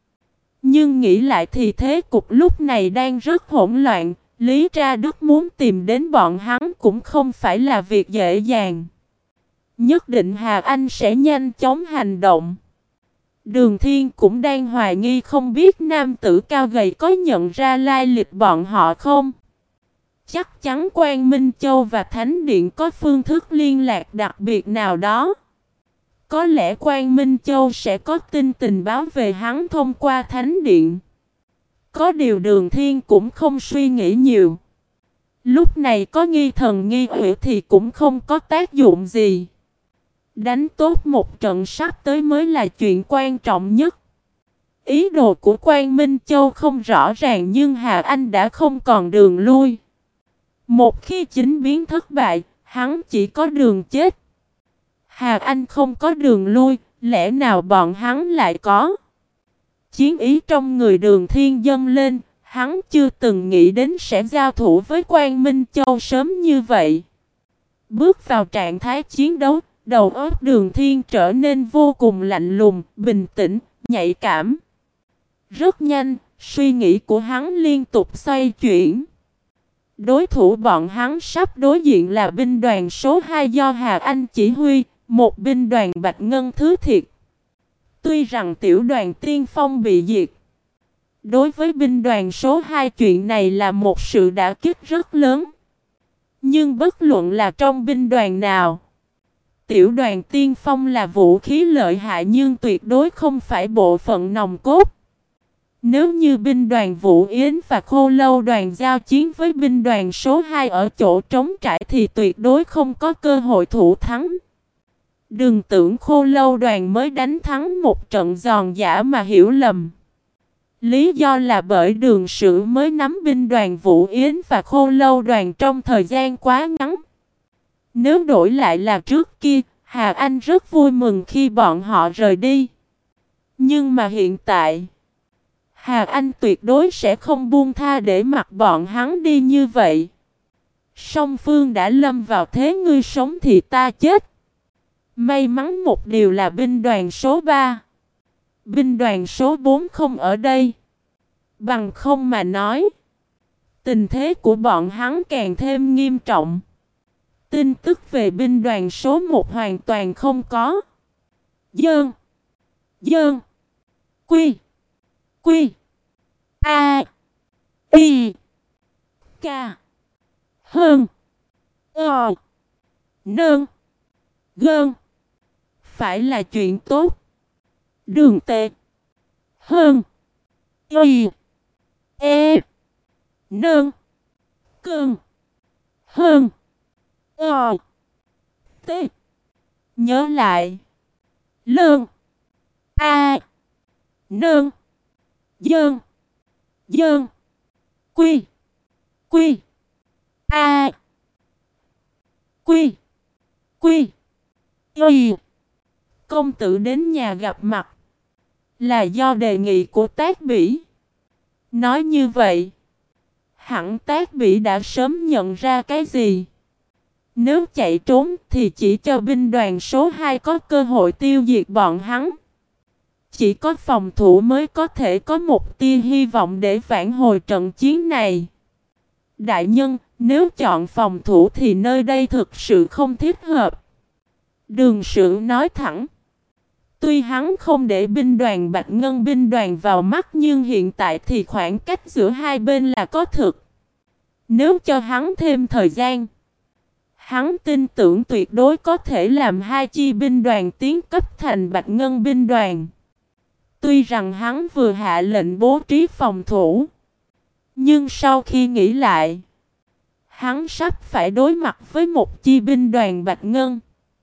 Nhưng nghĩ lại thì thế cục lúc này đang rất hỗn loạn, Lý Tra Đức muốn tìm đến bọn hắn cũng không phải là việc dễ dàng. Nhất định Hà Anh sẽ nhanh chóng hành động. Đường Thiên cũng đang hoài nghi không biết nam tử cao gầy có nhận ra lai lịch bọn họ không. Chắc chắn Quang Minh Châu và Thánh Điện có phương thức liên lạc đặc biệt nào đó. Có lẽ Quang Minh Châu sẽ có tin tình báo về hắn thông qua Thánh Điện. Có điều Đường Thiên cũng không suy nghĩ nhiều. Lúc này có nghi thần nghi quỷ thì cũng không có tác dụng gì. Đánh tốt một trận sắp tới mới là chuyện quan trọng nhất. Ý đồ của Quang Minh Châu không rõ ràng nhưng Hà Anh đã không còn đường lui. Một khi chính biến thất bại, hắn chỉ có đường chết. Hà Anh không có đường lui, lẽ nào bọn hắn lại có? Chiến ý trong người Đường Thiên dâng lên, hắn chưa từng nghĩ đến sẽ giao thủ với Quang Minh Châu sớm như vậy. Bước vào trạng thái chiến đấu, đầu óc Đường Thiên trở nên vô cùng lạnh lùng, bình tĩnh, nhạy cảm. Rất nhanh, suy nghĩ của hắn liên tục xoay chuyển. Đối thủ bọn hắn sắp đối diện là binh đoàn số hai do Hà Anh chỉ huy, một binh đoàn Bạch Ngân Thứ Thiệt. Tuy rằng tiểu đoàn Tiên Phong bị diệt, đối với binh đoàn số hai chuyện này là một sự đả kích rất lớn. Nhưng bất luận là trong binh đoàn nào, tiểu đoàn Tiên Phong là vũ khí lợi hại nhưng tuyệt đối không phải bộ phận nòng cốt. Nếu như binh đoàn Vũ Yến và Khô Lâu đoàn giao chiến với binh đoàn số hai ở chỗ trống trải thì tuyệt đối không có cơ hội thủ thắng. Đừng tưởng Khô Lâu đoàn mới đánh thắng một trận giòn giả mà hiểu lầm. Lý do là bởi Đường Sử mới nắm binh đoàn Vũ Yến và Khô Lâu đoàn trong thời gian quá ngắn. Nếu đổi lại là trước kia, Hà Anh rất vui mừng khi bọn họ rời đi. Nhưng mà hiện tại, Hà Anh tuyệt đối sẽ không buông tha để mặc bọn hắn đi như vậy. Song phương đã lâm vào thế ngươi sống thì ta chết. May mắn một điều là binh đoàn số ba, binh đoàn số bốn không ở đây. Bằng không mà nói, tình thế của bọn hắn càng thêm nghiêm trọng. Tin tức về binh đoàn số một hoàn toàn không có. Dơn, Dơn, Quy, Quy, A, Y, K, Hơn, Ờ, Nơn, Gơn. Phải là chuyện tốt. Đường tệ. Hơn. Y. E. Nơn. Cơn. Hơn. Ờ. T. Nhớ lại. Lơn. A. Nơn. Dơn. Dơn. Quy. Quy. A. Quy. Quy. Y. Công tử đến nhà gặp mặt là do đề nghị của Tác Bỉ. Nói như vậy, hẳn Tác Bỉ đã sớm nhận ra cái gì. Nếu chạy trốn thì chỉ cho binh đoàn số hai có cơ hội tiêu diệt bọn hắn. Chỉ có phòng thủ mới có thể có một tia hy vọng để vãn hồi trận chiến này. Đại nhân, nếu chọn phòng thủ thì nơi đây thực sự không thích hợp. Đường Sử nói thẳng. Tuy hắn không để binh đoàn Bạch Ngân binh đoàn vào mắt, nhưng hiện tại thì khoảng cách giữa hai bên là có thực. Nếu cho hắn thêm thời gian, hắn tin tưởng tuyệt đối có thể làm hai chi binh đoàn tiến cấp thành Bạch Ngân binh đoàn. Tuy rằng hắn vừa hạ lệnh bố trí phòng thủ, nhưng sau khi nghĩ lại, hắn sắp phải đối mặt với một chi binh đoàn Bạch Ngân.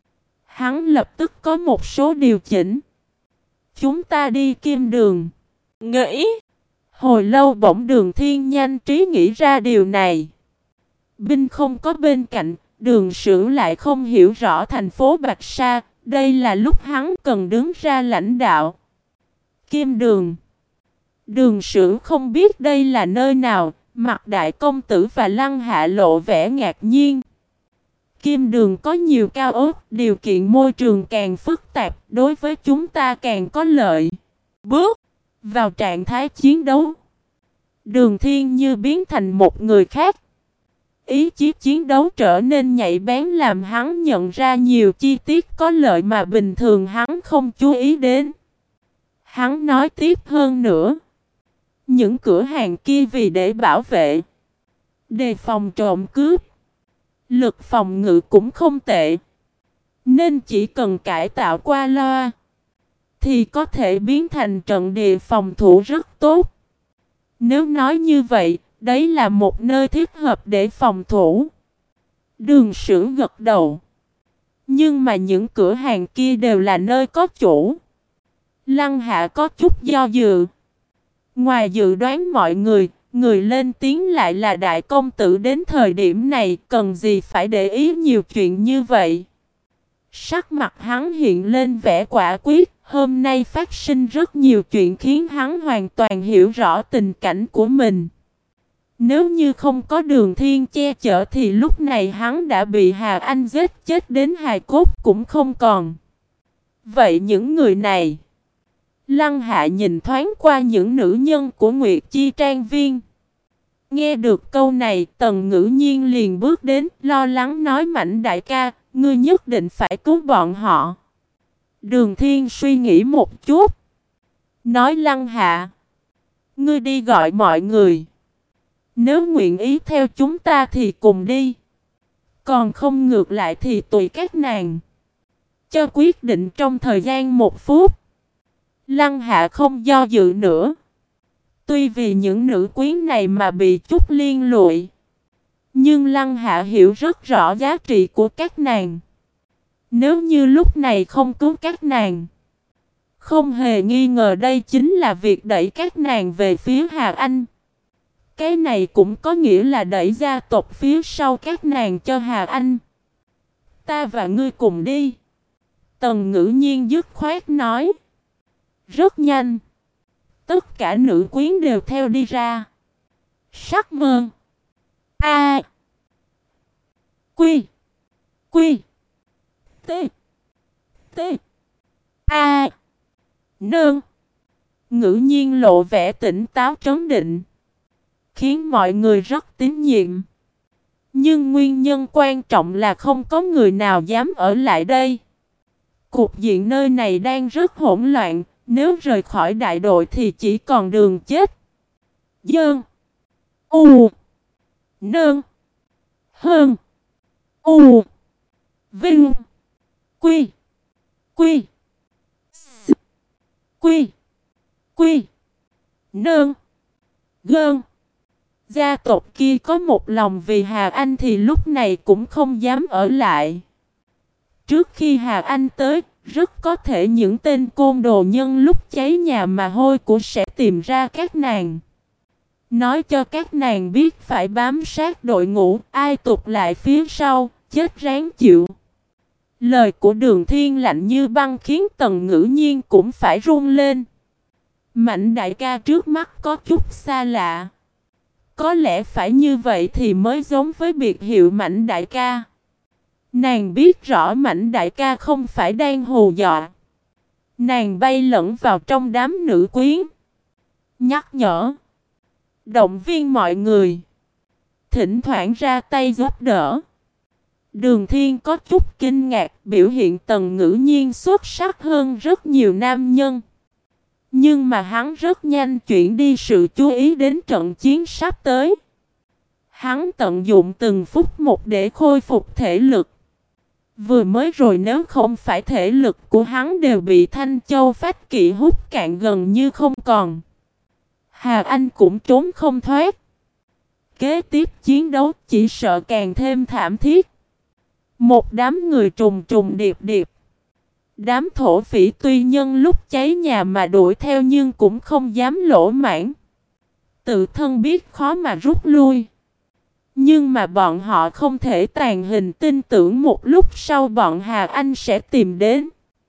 Hắn lập tức có một số điều chỉnh. Chúng ta đi Kim Đường. Nghĩ. Hồi lâu bỗng Đường Thiên nhanh trí nghĩ ra điều này. Binh không có bên cạnh, Đường Sử lại không hiểu rõ thành phố Bạch Sa. Đây là lúc hắn cần đứng ra lãnh đạo. Kim Đường. Đường Sử không biết đây là nơi nào. Mặt đại công tử và Lăng Hạ lộ vẻ ngạc nhiên. Kim Đường có nhiều cao ốc, điều kiện môi trường càng phức tạp, đối với chúng ta càng có lợi. Bước vào trạng thái chiến đấu, Đường Thiên như biến thành một người khác. Ý chí chiến đấu trở nên nhạy bén, làm hắn nhận ra nhiều chi tiết có lợi mà bình thường hắn không chú ý đến. Hắn nói tiếp hơn nữa. Những cửa hàng kia vì để bảo vệ, đề phòng trộm cướp, lực phòng ngự cũng không tệ. Nên chỉ cần cải tạo qua loa thì có thể biến thành trận địa phòng thủ rất tốt. Nếu nói như vậy, đấy là một nơi thích hợp để phòng thủ. Đường Sử gật đầu. Nhưng mà những cửa hàng kia đều là nơi có chủ. Lăng Hạ có chút do dự. Ngoài dự đoán mọi người, người lên tiếng lại là đại công tử, đến thời điểm này cần gì phải để ý nhiều chuyện như vậy. Sắc mặt hắn hiện lên vẻ quả quyết, hôm nay phát sinh rất nhiều chuyện khiến hắn hoàn toàn hiểu rõ tình cảnh của mình. Nếu như không có Đường Thiên che chở thì lúc này hắn đã bị Hà Anh giết chết đến hài cốt cũng không còn. Vậy những người này... Lăng Hạ nhìn thoáng qua những nữ nhân của Nguyệt Chi Trang Viên. Nghe được câu này, Tần Ngữ Nhiên liền bước đến, lo lắng nói, Mãnh đại ca, ngươi nhất định phải cứu bọn họ. Đường Thiên suy nghĩ một chút, nói, Lăng Hạ, ngươi đi gọi mọi người. Nếu nguyện ý theo chúng ta thì cùng đi. Còn không ngược lại thì tùy các nàng. Cho quyết định trong thời gian một phút. Lăng Hạ không do dự nữa. Tuy vì những nữ quyến này mà bị chút liên lụy, nhưng Lăng Hạ hiểu rất rõ giá trị của các nàng. Nếu như lúc này không cứu các nàng, không hề nghi ngờ đây chính là việc đẩy các nàng về phía Hà Anh. Cái này cũng có nghĩa là đẩy gia tộc phía sau các nàng cho Hà Anh. Ta và ngươi cùng đi. Tần Ngữ Nhiên dứt khoát nói. Rất nhanh, tất cả nữ quyến đều theo đi ra. Sắc Mơn, A, Quy, Quy, T, T, A, Nương. Ngữ Nhiên lộ vẻ tỉnh táo trấn định, khiến mọi người rất tín nhiệm. Nhưng nguyên nhân quan trọng là không có người nào dám ở lại đây. Cục diện nơi này đang rất hỗn loạn. Nếu rời khỏi đại đội thì chỉ còn đường chết. Dơn, U, Nơn, Hơn, U, Vinh, Quy, Quy, S, Quy, Quy, Nơn, Gơn. Gia tộc kia có một lòng vì Hà Anh thì lúc này cũng không dám ở lại. Trước khi Hà Anh tới, rất có thể những tên côn đồ nhân lúc cháy nhà mà hôi của sẽ tìm ra các nàng. Nói cho các nàng biết phải bám sát đội ngũ, ai tụt lại phía sau, chết ráng chịu. Lời của Đường Thiên lạnh như băng khiến Tần Ngữ Nhiên cũng phải run lên. Mạnh đại ca trước mắt có chút xa lạ. Có lẽ phải như vậy thì mới giống với biệt hiệu Mạnh đại ca. Nàng biết rõ Mạnh đại ca không phải đang hù dọa. Nàng bay lẫn vào trong đám nữ quyến, nhắc nhở, động viên mọi người, thỉnh thoảng ra tay giúp đỡ. Đường Thiên có chút kinh ngạc, biểu hiện Tần Ngữ Nhiên xuất sắc hơn rất nhiều nam nhân. Nhưng mà hắn rất nhanh chuyển đi sự chú ý đến trận chiến sắp tới. Hắn tận dụng từng phút một để khôi phục thể lực. Vừa mới rồi nếu không phải thể lực của hắn đều bị Thanh Châu Phách Kỵ hút cạn gần như không còn, Hà Anh cũng trốn không thoát. Kế tiếp chiến đấu chỉ sợ càng thêm thảm thiết. Một đám người trùng trùng điệp điệp. Đám thổ phỉ tuy nhân lúc cháy nhà mà đuổi theo nhưng cũng không dám lỗ mãng. Tự thân biết khó mà rút lui. Nhưng mà bọn họ không thể tàn hình, tin tưởng một lúc sau bọn Hà Anh sẽ tìm đến.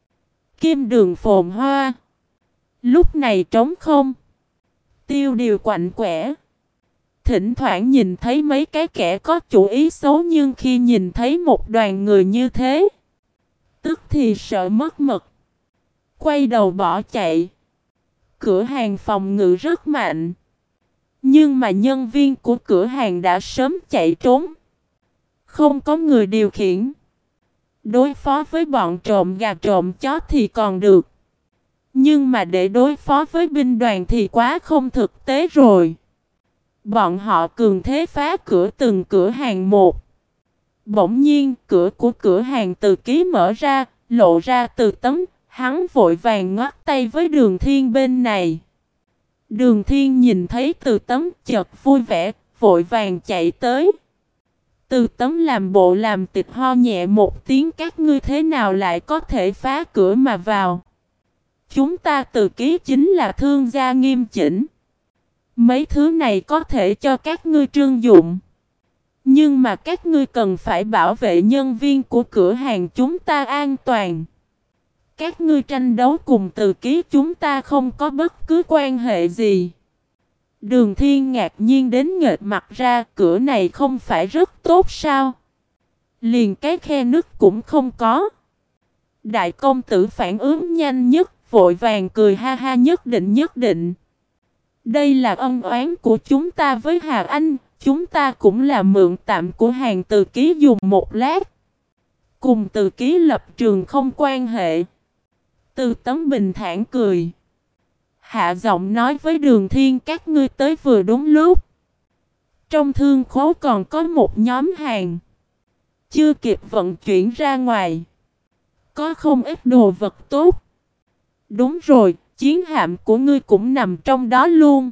Kim đường phồn hoa. Lúc này trống không. Tiêu điều quạnh quẻ. Thỉnh thoảng nhìn thấy mấy cái kẻ có chủ ý xấu, nhưng khi nhìn thấy một đoàn người như thế, tức thì sợ mất mật, quay đầu bỏ chạy. Cửa hàng phòng ngự rất mạnh, nhưng mà nhân viên của cửa hàng đã sớm chạy trốn. Không có người điều khiển. Đối phó với bọn trộm gà trộm chó thì còn được. Nhưng mà để đối phó với binh đoàn thì quá không thực tế rồi. Bọn họ cường thế phá cửa từng cửa hàng một. Bỗng nhiên cửa của cửa hàng Từ Ký mở ra, lộ ra Từ Tấn. Hắn vội vàng ngoắt tay với Đường Thiên bên này. Đường Thiên nhìn thấy Từ Tấn chợt vui vẻ, vội vàng chạy tới. Từ Tấn làm bộ làm tịch ho nhẹ một tiếng, các ngươi thế nào lại có thể phá cửa mà vào? Chúng ta Từ Ký chính là thương gia nghiêm chỉnh. Mấy thứ này có thể cho các ngươi trương dụng. Nhưng mà các ngươi cần phải bảo vệ nhân viên của cửa hàng chúng ta an toàn. Các ngươi tranh đấu cùng Từ Ký chúng ta không có bất cứ quan hệ gì. Đường Thiên ngạc nhiên đến nghệt mặt ra, cửa này không phải rất tốt sao? Liền cái khe nứt cũng không có. Đại công tử phản ứng nhanh nhất, vội vàng cười ha ha, nhất định nhất định. Đây là ân oán của chúng ta với Hà Anh, chúng ta cũng là mượn tạm của hàng Từ Ký dùng một lát. Cùng Từ Ký lập trường không quan hệ. Từ Tấn bình thản cười. Hạ giọng nói với Đường Thiên, các ngươi tới vừa đúng lúc. Trong thương khố còn có một nhóm hàng chưa kịp vận chuyển ra ngoài. Có không ít đồ vật tốt. Đúng rồi, chiến hạm của ngươi cũng nằm trong đó luôn.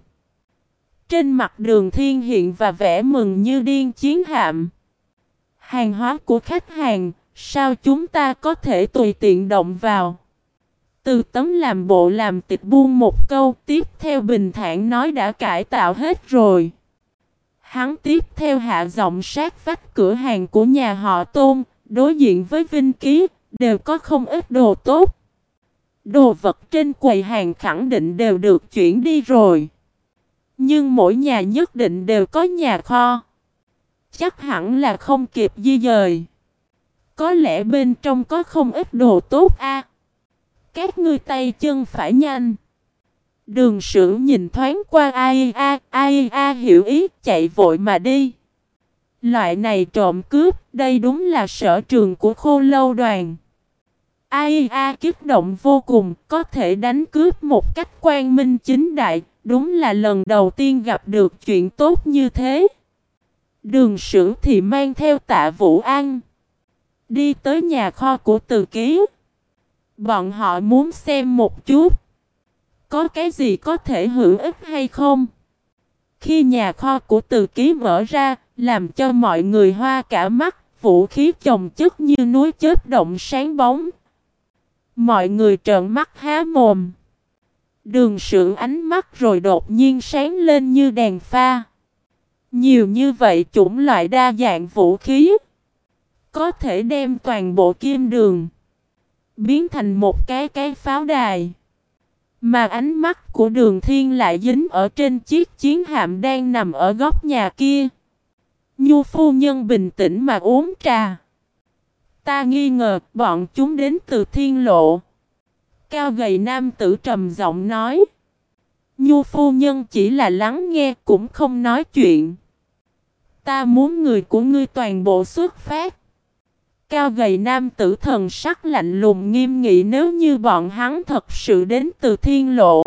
Trên mặt Đường Thiên hiện và vẻ mừng như điên. Chiến hạm, hàng hóa của khách hàng, sao chúng ta có thể tùy tiện động vào? Từ Tấn làm bộ làm tịch buông một câu, tiếp theo bình thản nói đã cải tạo hết rồi. Hắn tiếp theo hạ giọng sát vách cửa hàng của nhà họ Tôn, đối diện với Vinh Ký, đều có không ít đồ tốt. Đồ vật trên quầy hàng khẳng định đều được chuyển đi rồi. Nhưng mỗi nhà nhất định đều có nhà kho. Chắc hẳn là không kịp di dời. Có lẽ bên trong có không ít đồ tốt a. Các ngươi tay chân phải nhanh. Đường Sử nhìn thoáng qua ai a, ai a hiểu ý, chạy vội mà đi. Loại này trộm cướp, đây đúng là sở trường của Khô Lâu Đoàn. ai a kích động vô cùng, có thể đánh cướp một cách quang minh chính đại, đúng là lần đầu tiên gặp được chuyện tốt như thế. Đường Sử thì mang theo Tạ Vũ An, đi tới nhà kho của Từ Ký. Bọn họ muốn xem một chút, có cái gì có thể hữu ích hay không. Khi nhà kho của Từ Ký mở ra, làm cho mọi người hoa cả mắt, vũ khí chồng chất như núi chớp động sáng bóng. Mọi người trợn mắt há mồm. Đường Sử ánh mắt rồi đột nhiên sáng lên như đèn pha. Nhiều như vậy chủng loại đa dạng vũ khí, có thể đem toàn bộ kim đường biến thành một cái cái pháo đài. Mà ánh mắt của Đường Thiên lại dính ở trên chiếc chiến hạm đang nằm ở góc nhà kia. Nhu phu nhân bình tĩnh mà uống trà. Ta nghi ngờ bọn chúng đến từ thiên lộ. Cao gầy nam tử trầm giọng nói. Nhu phu nhân chỉ là lắng nghe cũng không nói chuyện. Ta muốn người của ngươi toàn bộ xuất phát. Cao gầy nam tử thần sắc lạnh lùng nghiêm nghị, nếu như bọn hắn thật sự đến từ thiên lộ,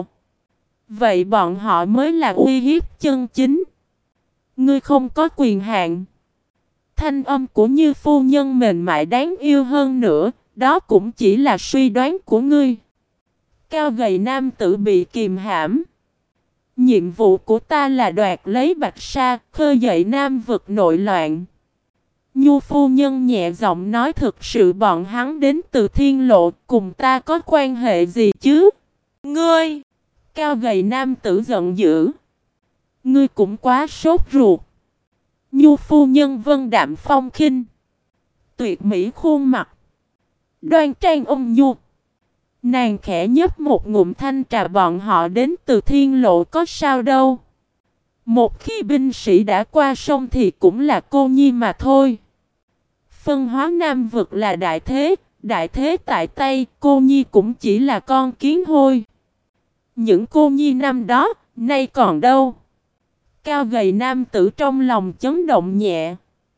vậy bọn họ mới là uy hiếp chân chính. Ngươi không có quyền hạn. Thanh âm của Như phu nhân mềm mại đáng yêu hơn nữa, đó cũng chỉ là suy đoán của ngươi. Cao gầy nam tử bị kìm hãm. Nhiệm vụ của ta là đoạt lấy Bạch Sa, khơi dậy Nam vực nội loạn. Nhu phu nhân nhẹ giọng nói, thực sự bọn hắn đến từ thiên lộ, cùng ta có quan hệ gì chứ? Ngươi! Cao gầy nam tử giận dữ. Ngươi cũng quá sốt ruột. Nhu phu nhân vân đạm phong khinh. Tuyệt mỹ khuôn mặt. Đoan trang ôn nhu. Nàng khẽ nhấp một ngụm thanh trà, bọn họ đến từ thiên lộ có sao đâu. Một khi binh sĩ đã qua sông thì cũng là cô nhi mà thôi. Phân hóa Nam vực là đại thế, đại thế tại Tây, cô nhi cũng chỉ là con kiến hôi. Những cô nhi năm đó, nay còn đâu? Cao gầy nam tử trong lòng chấn động nhẹ.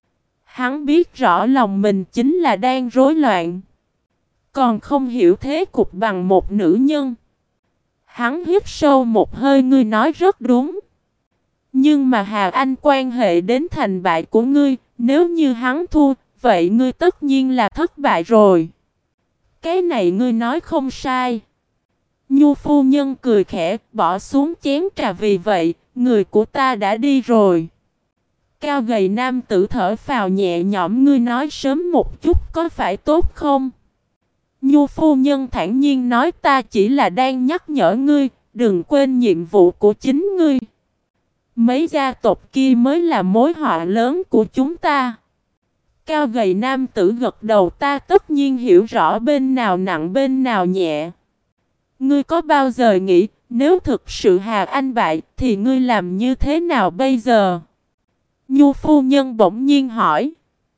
Hắn biết rõ lòng mình chính là đang rối loạn. Còn không hiểu thế cục bằng một nữ nhân. Hắn hít sâu một hơi, ngươi nói rất đúng. Nhưng mà Hà Anh quan hệ đến thành bại của ngươi, nếu như hắn thua, vậy ngươi tất nhiên là thất bại rồi. Cái này ngươi nói không sai. Nhu phu nhân cười khẽ, bỏ xuống chén trà, vì vậy, người của ta đã đi rồi. Cao gầy nam tử thở phào nhẹ nhõm, ngươi nói sớm một chút có phải tốt không? Nhu phu nhân thản nhiên nói, ta chỉ là đang nhắc nhở ngươi, đừng quên nhiệm vụ của chính ngươi. Mấy gia tộc kia mới là mối họa lớn của chúng ta. Cao gầy nam tử gật đầu, ta tất nhiên hiểu rõ bên nào nặng bên nào nhẹ. Ngươi có bao giờ nghĩ, nếu thực sự Hà Anh bại, thì ngươi làm như thế nào bây giờ? Nhu phu nhân bỗng nhiên hỏi.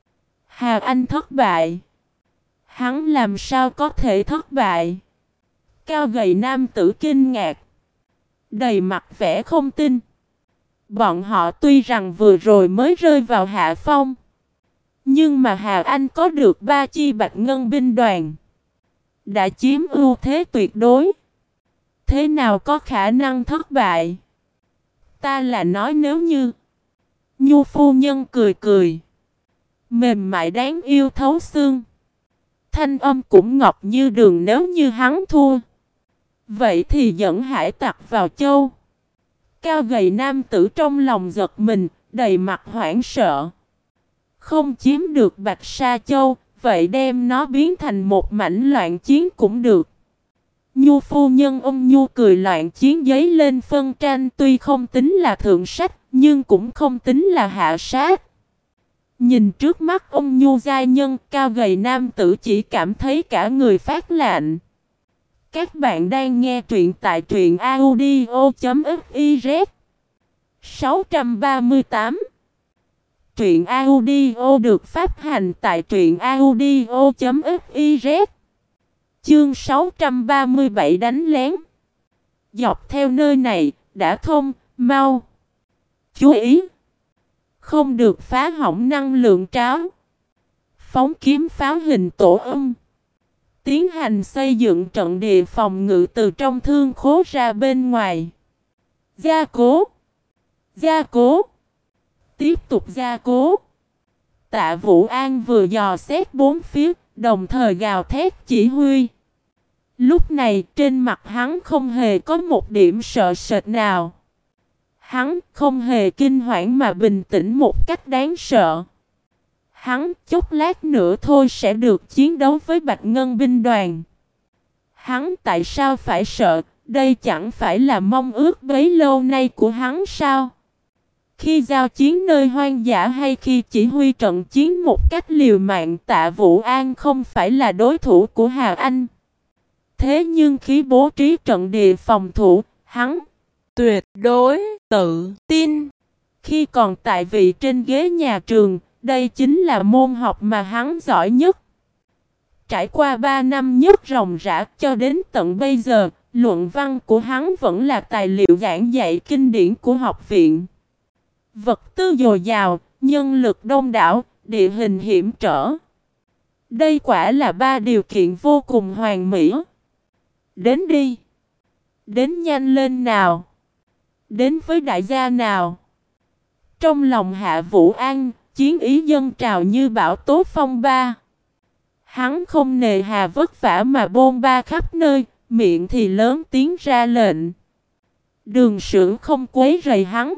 Hà Anh thất bại? Hắn làm sao có thể thất bại? Cao gầy nam tử kinh ngạc, đầy mặt vẻ không tin. Bọn họ tuy rằng vừa rồi mới rơi vào hạ phong, nhưng mà Hà Anh có được ba chi bạch ngân binh đoàn, đã chiếm ưu thế tuyệt đối. Thế nào có khả năng thất bại? Ta là nói nếu như. Nhu phu nhân cười cười, mềm mại đáng yêu thấu xương. Thanh âm cũng ngọt như đường, nếu như hắn thua, vậy thì dẫn hải tặc vào châu. Cao gầy nam tử trong lòng giật mình, đầy mặt hoảng sợ. Không chiếm được Bạch Sa Châu, vậy đem nó biến thành một mảnh loạn chiến cũng được. Nhu phu nhân ôm nhu cười, loạn chiến giấy lên phân tranh tuy không tính là thượng sách, nhưng cũng không tính là hạ sát. Nhìn trước mắt ông nhu giai nhân, cao gầy nam tử chỉ cảm thấy cả người phát lạnh. Các bạn đang nghe truyện tại truyện audio chấm fiz. sáu trăm ba mươi tám. Truyện audio được phát hành tại truyện audio chấm fiz. Chương sáu trăm ba mươi bảy, đánh lén. Dọc theo nơi này, đã thông, mau. Chú ý! Không được phá hỏng năng lượng tráo. Phóng kiếm pháo hình tổ âm. Tiến hành xây dựng trận địa phòng ngự từ trong thương khố ra bên ngoài. Gia cố! Gia cố! Tiếp tục gia cố! Tạ Vũ An vừa dò xét bốn phía, đồng thời gào thét chỉ huy. Lúc này trên mặt hắn không hề có một điểm sợ sệt nào. Hắn không hề kinh hoảng mà bình tĩnh một cách đáng sợ. Hắn chốc lát nữa thôi sẽ được chiến đấu với Bạch Ngân binh đoàn. Hắn tại sao phải sợ? Đây chẳng phải là mong ước bấy lâu nay của hắn sao? Khi giao chiến nơi hoang dã hay khi chỉ huy trận chiến một cách liều mạng, Tạ Vũ An không phải là đối thủ của Hà Anh. Thế nhưng khi bố trí trận địa phòng thủ, hắn tuyệt đối tự tin. Khi còn tại vị trên ghế nhà trường, đây chính là môn học mà hắn giỏi nhất. Trải qua ba năm nhất ròng rã cho đến tận bây giờ, luận văn của hắn vẫn là tài liệu giảng dạy kinh điển của học viện. Vật tư dồi dào, nhân lực đông đảo, địa hình hiểm trở. Đây quả là ba điều kiện vô cùng hoàn mỹ. Đến đi. Đến nhanh lên nào. Đến với đại gia nào. Trong lòng Hạ Vũ An, chiến ý dâng trào như bão tố phong ba. Hắn không nề hà vất vả mà bôn ba khắp nơi, miệng thì lớn tiếng ra lệnh. Đường Sử không quấy rầy hắn.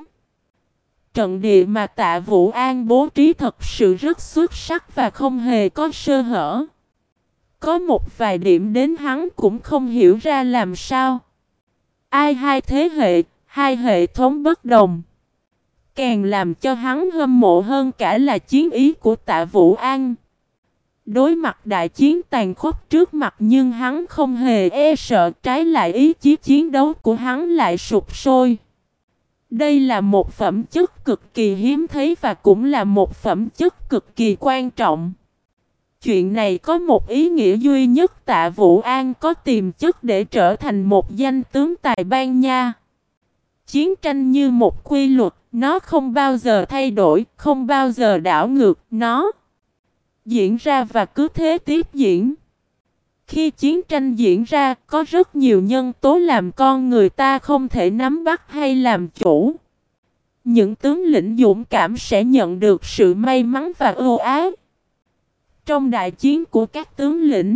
Trận địa mà Tạ Vũ An bố trí thật sự rất xuất sắc và không hề có sơ hở. Có một vài điểm đến hắn cũng không hiểu ra làm sao. Ai hai thế hệ, hai hệ thống bất đồng. Càng làm cho hắn hâm mộ hơn cả là chiến ý của Tạ Vũ An. Đối mặt đại chiến tàn khốc trước mặt nhưng hắn không hề e sợ, trái lại ý chí chiến đấu của hắn lại sụp sôi. Đây là một phẩm chất cực kỳ hiếm thấy và cũng là một phẩm chất cực kỳ quan trọng. Chuyện này có một ý nghĩa duy nhất, Tạ Vũ An có tiềm chất để trở thành một danh tướng tài ban nha. Chiến tranh như một quy luật, nó không bao giờ thay đổi, không bao giờ đảo ngược, nó diễn ra và cứ thế tiếp diễn. Khi chiến tranh diễn ra, có rất nhiều nhân tố làm con người ta không thể nắm bắt hay làm chủ. Những tướng lĩnh dũng cảm sẽ nhận được sự may mắn và ưu ái. Trong đại chiến của các tướng lĩnh,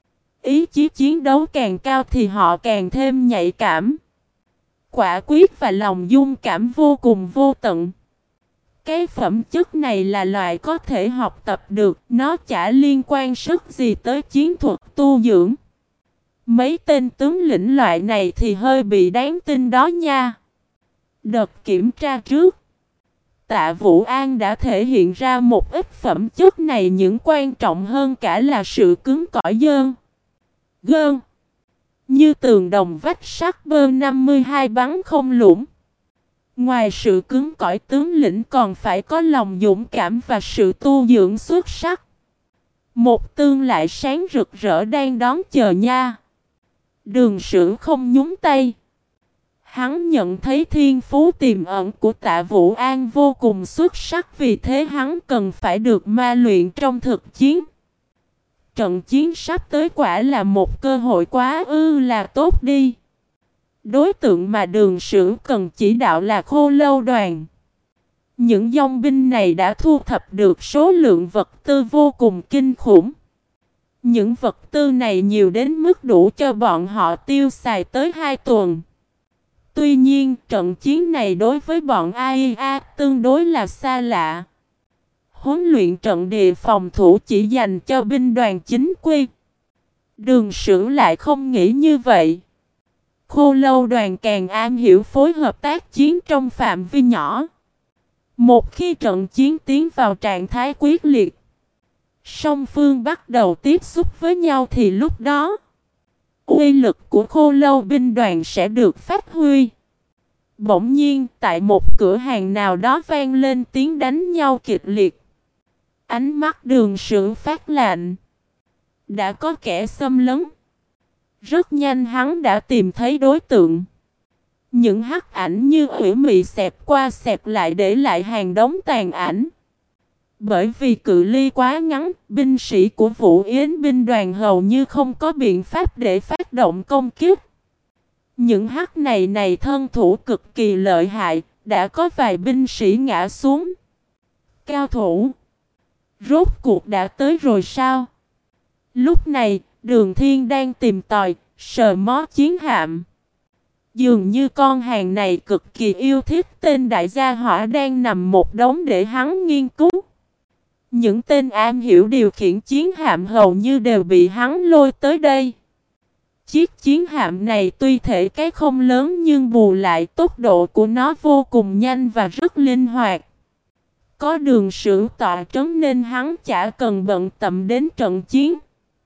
ý chí chiến đấu càng cao thì họ càng thêm nhạy cảm, quả quyết và lòng dung cảm vô cùng vô tận. Cái phẩm chất này là loại có thể học tập được, nó chả liên quan sức gì tới chiến thuật tu dưỡng. Mấy tên tướng lĩnh loại này thì hơi bị đáng tin đó nha. Đợt kiểm tra trước, Tạ Vũ An đã thể hiện ra một ít phẩm chất này, những quan trọng hơn cả là sự cứng cỏi dơn gơn. Như tường đồng vách sắt bơ năm mươi hai bắn không lũng. Ngoài sự cứng cỏi, tướng lĩnh còn phải có lòng dũng cảm và sự tu dưỡng xuất sắc. Một tương lai sáng rực rỡ đang đón chờ nha. Đường Sử không nhúng tay. Hắn nhận thấy thiên phú tiềm ẩn của Tạ Vũ An vô cùng xuất sắc, vì thế hắn cần phải được ma luyện trong thực chiến. Trận chiến sắp tới quả là một cơ hội quá ư là tốt đi. Đối tượng mà Đường Sử cần chỉ đạo là Khô Lâu đoàn. Những dòng binh này đã thu thập được số lượng vật tư vô cùng kinh khủng. Những vật tư này nhiều đến mức đủ cho bọn họ tiêu xài tới hai tuần. Tuy nhiên, trận chiến này đối với bọn a i a tương đối là xa lạ. Huấn luyện trận địa phòng thủ chỉ dành cho binh đoàn chính quy. Đường Sử lại không nghĩ như vậy. Khô Lâu đoàn càng am hiểu phối hợp tác chiến trong phạm vi nhỏ. Một khi trận chiến tiến vào trạng thái quyết liệt, song phương bắt đầu tiếp xúc với nhau thì lúc đó uy lực của Khô Lâu binh đoàn sẽ được phát huy. Bỗng nhiên, tại một cửa hàng nào đó vang lên tiếng đánh nhau kịch liệt. Ánh mắt Đường Sử phát lạnh. Đã có kẻ xâm lấn. Rất nhanh hắn đã tìm thấy đối tượng. Những hắc ảnh như ủy mị xẹp qua xẹp lại để lại hàng đống tàn ảnh. Bởi vì cự ly quá ngắn, binh sĩ của Vũ Yến binh đoàn hầu như không có biện pháp để phát động công kích. Những hắc này này thân thủ cực kỳ lợi hại, đã có vài binh sĩ ngã xuống. Cao thủ, rốt cuộc đã tới rồi sao? Lúc này, Đường Thiên đang tìm tòi, sờ mó chiến hạm. Dường như con hàng này cực kỳ yêu thích tên đại gia hỏa đang nằm một đống để hắn nghiên cứu. Những tên am hiểu điều khiển chiến hạm hầu như đều bị hắn lôi tới đây. Chiếc chiến hạm này tuy thể cái không lớn nhưng bù lại tốc độ của nó vô cùng nhanh và rất linh hoạt. Có đường sử tọa trấn nên hắn chả cần bận tâm đến trận chiến.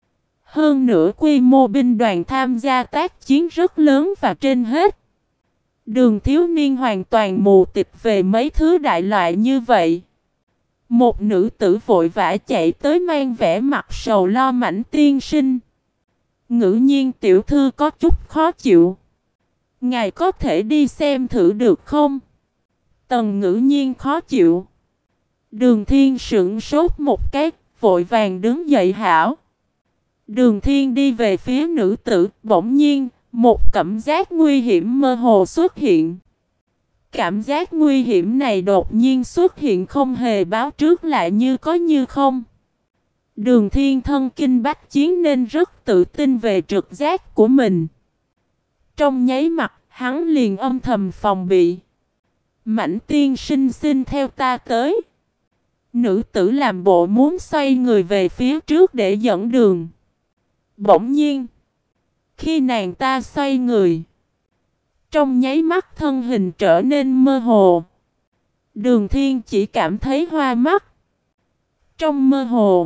Hơn nữa quy mô binh đoàn tham gia tác chiến rất lớn và trên hết, Đường thiếu niên hoàn toàn mù tịt về mấy thứ đại loại như vậy. Một nữ tử vội vã chạy tới mang vẻ mặt sầu lo. Mãnh tiên sinh, ngữ nhiên tiểu thư có chút khó chịu, ngài có thể đi xem thử được không? Tần ngữ nhiên khó chịu. Đường Thiên sững sốt một cái, vội vàng đứng dậy. Hảo. Đường Thiên đi về phía nữ tử, bỗng nhiên, một cảm giác nguy hiểm mơ hồ xuất hiện. Cảm giác nguy hiểm này đột nhiên xuất hiện không hề báo trước, lại như có như không. Đường Thiên thân kinh bách chiến nên rất tự tin về trực giác của mình. Trong nháy mắt, hắn liền âm thầm phòng bị. Mãnh tiên sinh xin theo ta tới. Nữ tử làm bộ muốn xoay người về phía trước để dẫn đường. Bỗng nhiên, khi nàng ta xoay người, trong nháy mắt thân hình trở nên mơ hồ. Đường Thiên chỉ cảm thấy hoa mắt. Trong mơ hồ,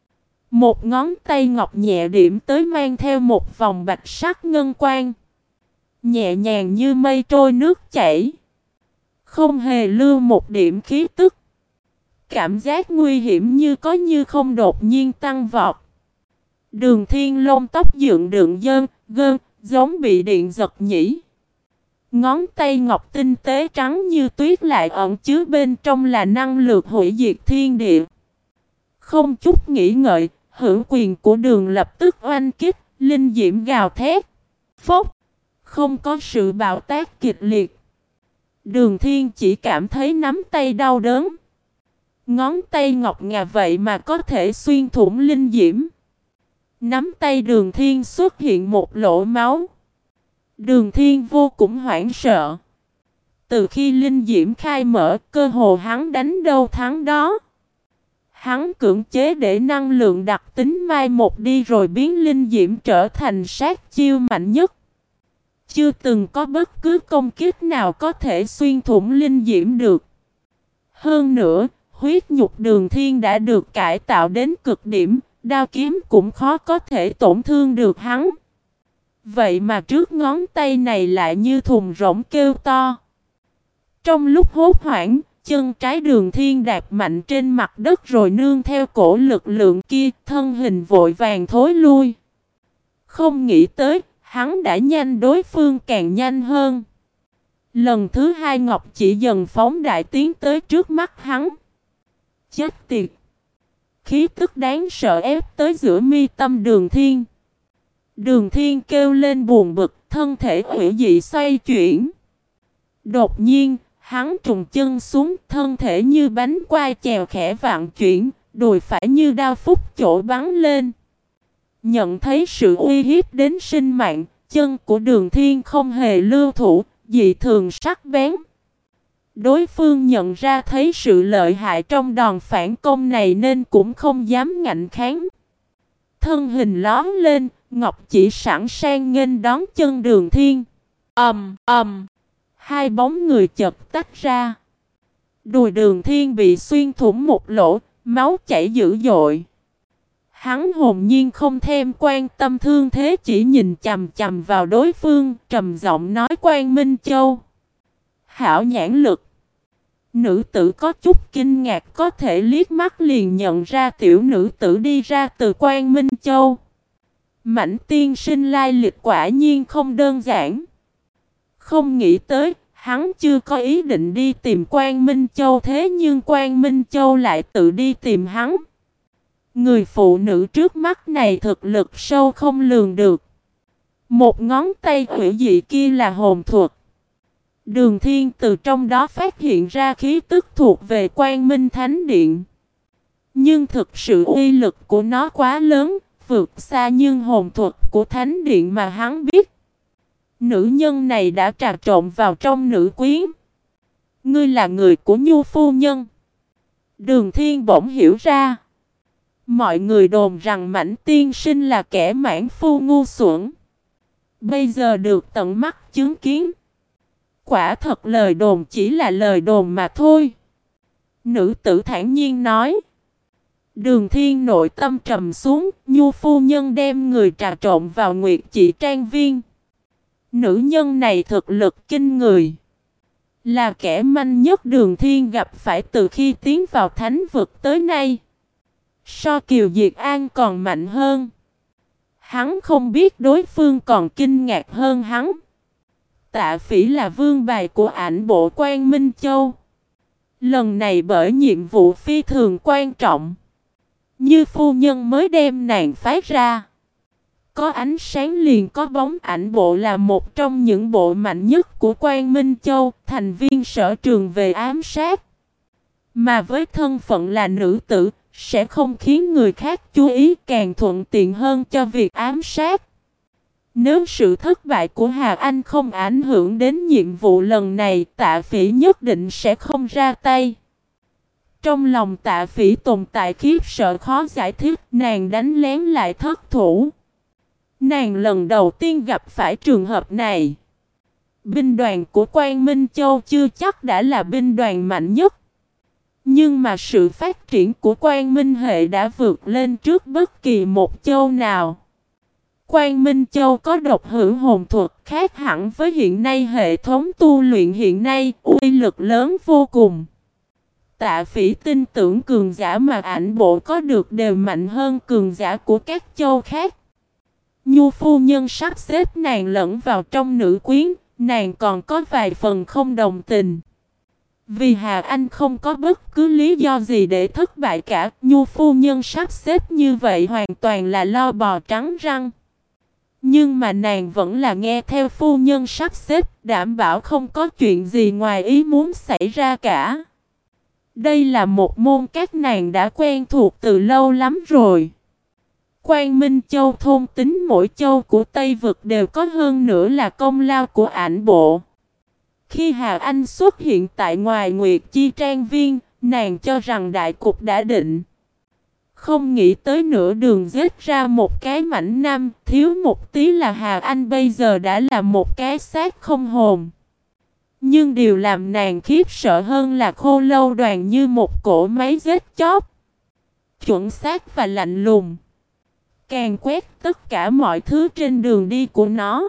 một ngón tay ngọc nhẹ điểm tới mang theo một vòng bạch sắc ngân quang. Nhẹ nhàng như mây trôi nước chảy, không hề lưu một điểm khí tức. Cảm giác nguy hiểm như có như không đột nhiên tăng vọt. Đường Thiên lông tóc dựng đường dơn, gơn, giống bị điện giật nhỉ. Ngón tay ngọc tinh tế trắng như tuyết lại ẩn chứa bên trong là năng lượng hủy diệt thiên địa. Không chút nghĩ ngợi, hữu quyền của đường lập tức oanh kích, linh diễm gào thét. Phốc! Không có sự bạo tác kịch liệt. Đường Thiên chỉ cảm thấy nắm tay đau đớn. Ngón tay ngọc ngà vậy mà có thể xuyên thủng linh diễm. Nắm tay Đường Thiên xuất hiện một lỗ máu. Đường Thiên vô cùng hoảng sợ. Từ khi linh diễm khai mở, cơ hồ hắn đánh đâu thắng đó. Hắn cưỡng chế để năng lượng đặc tính mai một đi rồi biến linh diễm trở thành sát chiêu mạnh nhất. Chưa từng có bất cứ công kích nào có thể xuyên thủng linh diễm được. Hơn nữa, huyết nhục Đường Thiên đã được cải tạo đến cực điểm, đao kiếm cũng khó có thể tổn thương được hắn. Vậy mà trước ngón tay này lại như thùng rỗng kêu to. Trong lúc hốt hoảng, chân trái Đường Thiên đạp mạnh trên mặt đất rồi nương theo cổ lực lượng kia, thân hình vội vàng thối lui. Không nghĩ tới, hắn đã nhanh, đối phương càng nhanh hơn. Lần thứ hai ngọc chỉ dần phóng đại tiến tới trước mắt hắn. Chết tiệt! Khí tức đáng sợ ép tới giữa mi tâm Đường Thiên. Đường Thiên kêu lên buồn bực, thân thể hủy dị xoay chuyển. Đột nhiên, hắn trùng chân xuống, thân thể như bánh quai chèo khẽ vặn chuyển, đùi phải như đao phúc chỗ bắn lên. Nhận thấy sự uy hiếp đến sinh mạng, chân của Đường Thiên không hề lưu thủ, dị thường sắc bén. Đối phương nhận ra thấy sự lợi hại trong đòn phản công này nên cũng không dám ngạnh kháng. Thân hình lóm lên, ngọc chỉ sẵn sàng nghênh đón chân Đường Thiên. Ầm ầm, hai bóng người chợt tách ra. Đùi Đường Thiên bị xuyên thủng một lỗ, máu chảy dữ dội. Hắn hồn nhiên không thèm quan tâm thương thế, chỉ nhìn chằm chằm vào đối phương, trầm giọng nói: Quan Minh Châu, hảo nhãn lực. Nữ tử có chút kinh ngạc, có thể liếc mắt liền nhận ra tiểu nữ tử đi ra từ Quan Minh Châu. Mãnh tiên sinh lai lịch quả nhiên không đơn giản. Không nghĩ tới, hắn chưa có ý định đi tìm Quan Minh Châu, thế nhưng Quan Minh Châu lại tự đi tìm hắn. Người phụ nữ trước mắt này thực lực sâu không lường được. Một ngón tay hủy dị kia là hồn thuật. Đường Thiên từ trong đó phát hiện ra khí tức thuộc về Quang Minh Thánh Điện. Nhưng thực sự uy lực của nó quá lớn, vượt xa nhưng hồn thuật của Thánh Điện mà hắn biết. Nữ nhân này đã trà trộn vào trong nữ quyến. Ngươi là người của Nhu phu nhân. Đường Thiên bỗng hiểu ra. Mọi người đồn rằng Mãnh tiên sinh là kẻ mãn phu ngu xuẩn. bây giờ được tận mắt chứng kiến. Quả thật lời đồn chỉ là lời đồn mà thôi. Nữ tử thản nhiên nói. Đường Thiên nội tâm trầm xuống, Nhu phu nhân đem người trà trộn vào Nguyệt Chỉ Trang Viên. Nữ nhân này thực lực kinh người, là kẻ manh nhất Đường Thiên gặp phải từ khi tiến vào thánh vực tới nay. So Kiều Diệt An còn mạnh hơn. Hắn không biết đối phương còn kinh ngạc hơn hắn. Tạ Phỉ là vương bài của ảnh bộ Quan Minh Châu. Lần này bởi nhiệm vụ phi thường quan trọng, Như phu nhân mới đem nàng phái ra. Có ánh sáng liền có bóng, ảnh bộ là một trong những bộ mạnh nhất của Quan Minh Châu, thành viên sở trường về ám sát. Mà với thân phận là nữ tử, sẽ không khiến người khác chú ý, càng thuận tiện hơn cho việc ám sát. Nếu sự thất bại của Hà Anh không ảnh hưởng đến nhiệm vụ lần này, Tạ Phỉ nhất định sẽ không ra tay. Trong lòng Tạ Phỉ tồn tại khiếp sợ khó giải thích, nàng đánh lén lại thất thủ. Nàng lần đầu tiên gặp phải trường hợp này. Binh đoàn của Quan Minh Châu chưa chắc đã là binh đoàn mạnh nhất. Nhưng mà sự phát triển của Quan Minh hệ đã vượt lên trước bất kỳ một châu nào. Quan Minh Châu có độc hữu hồn thuật khác hẳn với hiện nay hệ thống tu luyện hiện nay, uy lực lớn vô cùng. Tạ Phỉ tin tưởng cường giả mà ảnh bộ có được đều mạnh hơn cường giả của các châu khác. Nhu phu nhân sắp xếp nàng lẫn vào trong nữ quyến, nàng còn có vài phần không đồng tình. Vì Hà Anh không có bất cứ lý do gì để thất bại cả, Nhu phu nhân sắp xếp như vậy hoàn toàn là lo bò trắng răng. Nhưng mà nàng vẫn là nghe theo phu nhân sắp xếp, đảm bảo không có chuyện gì ngoài ý muốn xảy ra cả. Đây là một môn các nàng đã quen thuộc từ lâu lắm rồi. Quan Minh Châu thôn tính mỗi châu của Tây Vực đều có hơn nữa là công lao của ảnh bộ. Khi Hà Anh xuất hiện tại ngoài Nguyệt Chi Trang Viên, nàng cho rằng đại cục đã định. Không nghĩ tới nửa đường giết ra một cái mảnh nam, thiếu một tí là Hà Anh bây giờ đã là một cái xác không hồn. Nhưng điều làm nàng khiếp sợ hơn là Khô Lâu Đoàn như một cỗ máy giết chóc. Chuẩn xác và lạnh lùng. Càng quét tất cả mọi thứ trên đường đi của nó.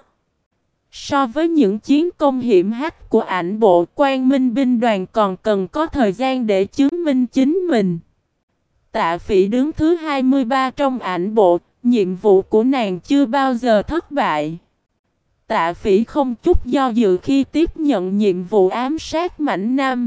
So với những chiến công hiểm hách của ảnh bộ, Quan Minh binh đoàn còn cần có thời gian để chứng minh chính mình. Tạ Phỉ đứng thứ hai mươi ba trong ảnh bộ, nhiệm vụ của nàng chưa bao giờ thất bại. Tạ Phỉ không chút do dự khi tiếp nhận nhiệm vụ ám sát Mãnh Nam.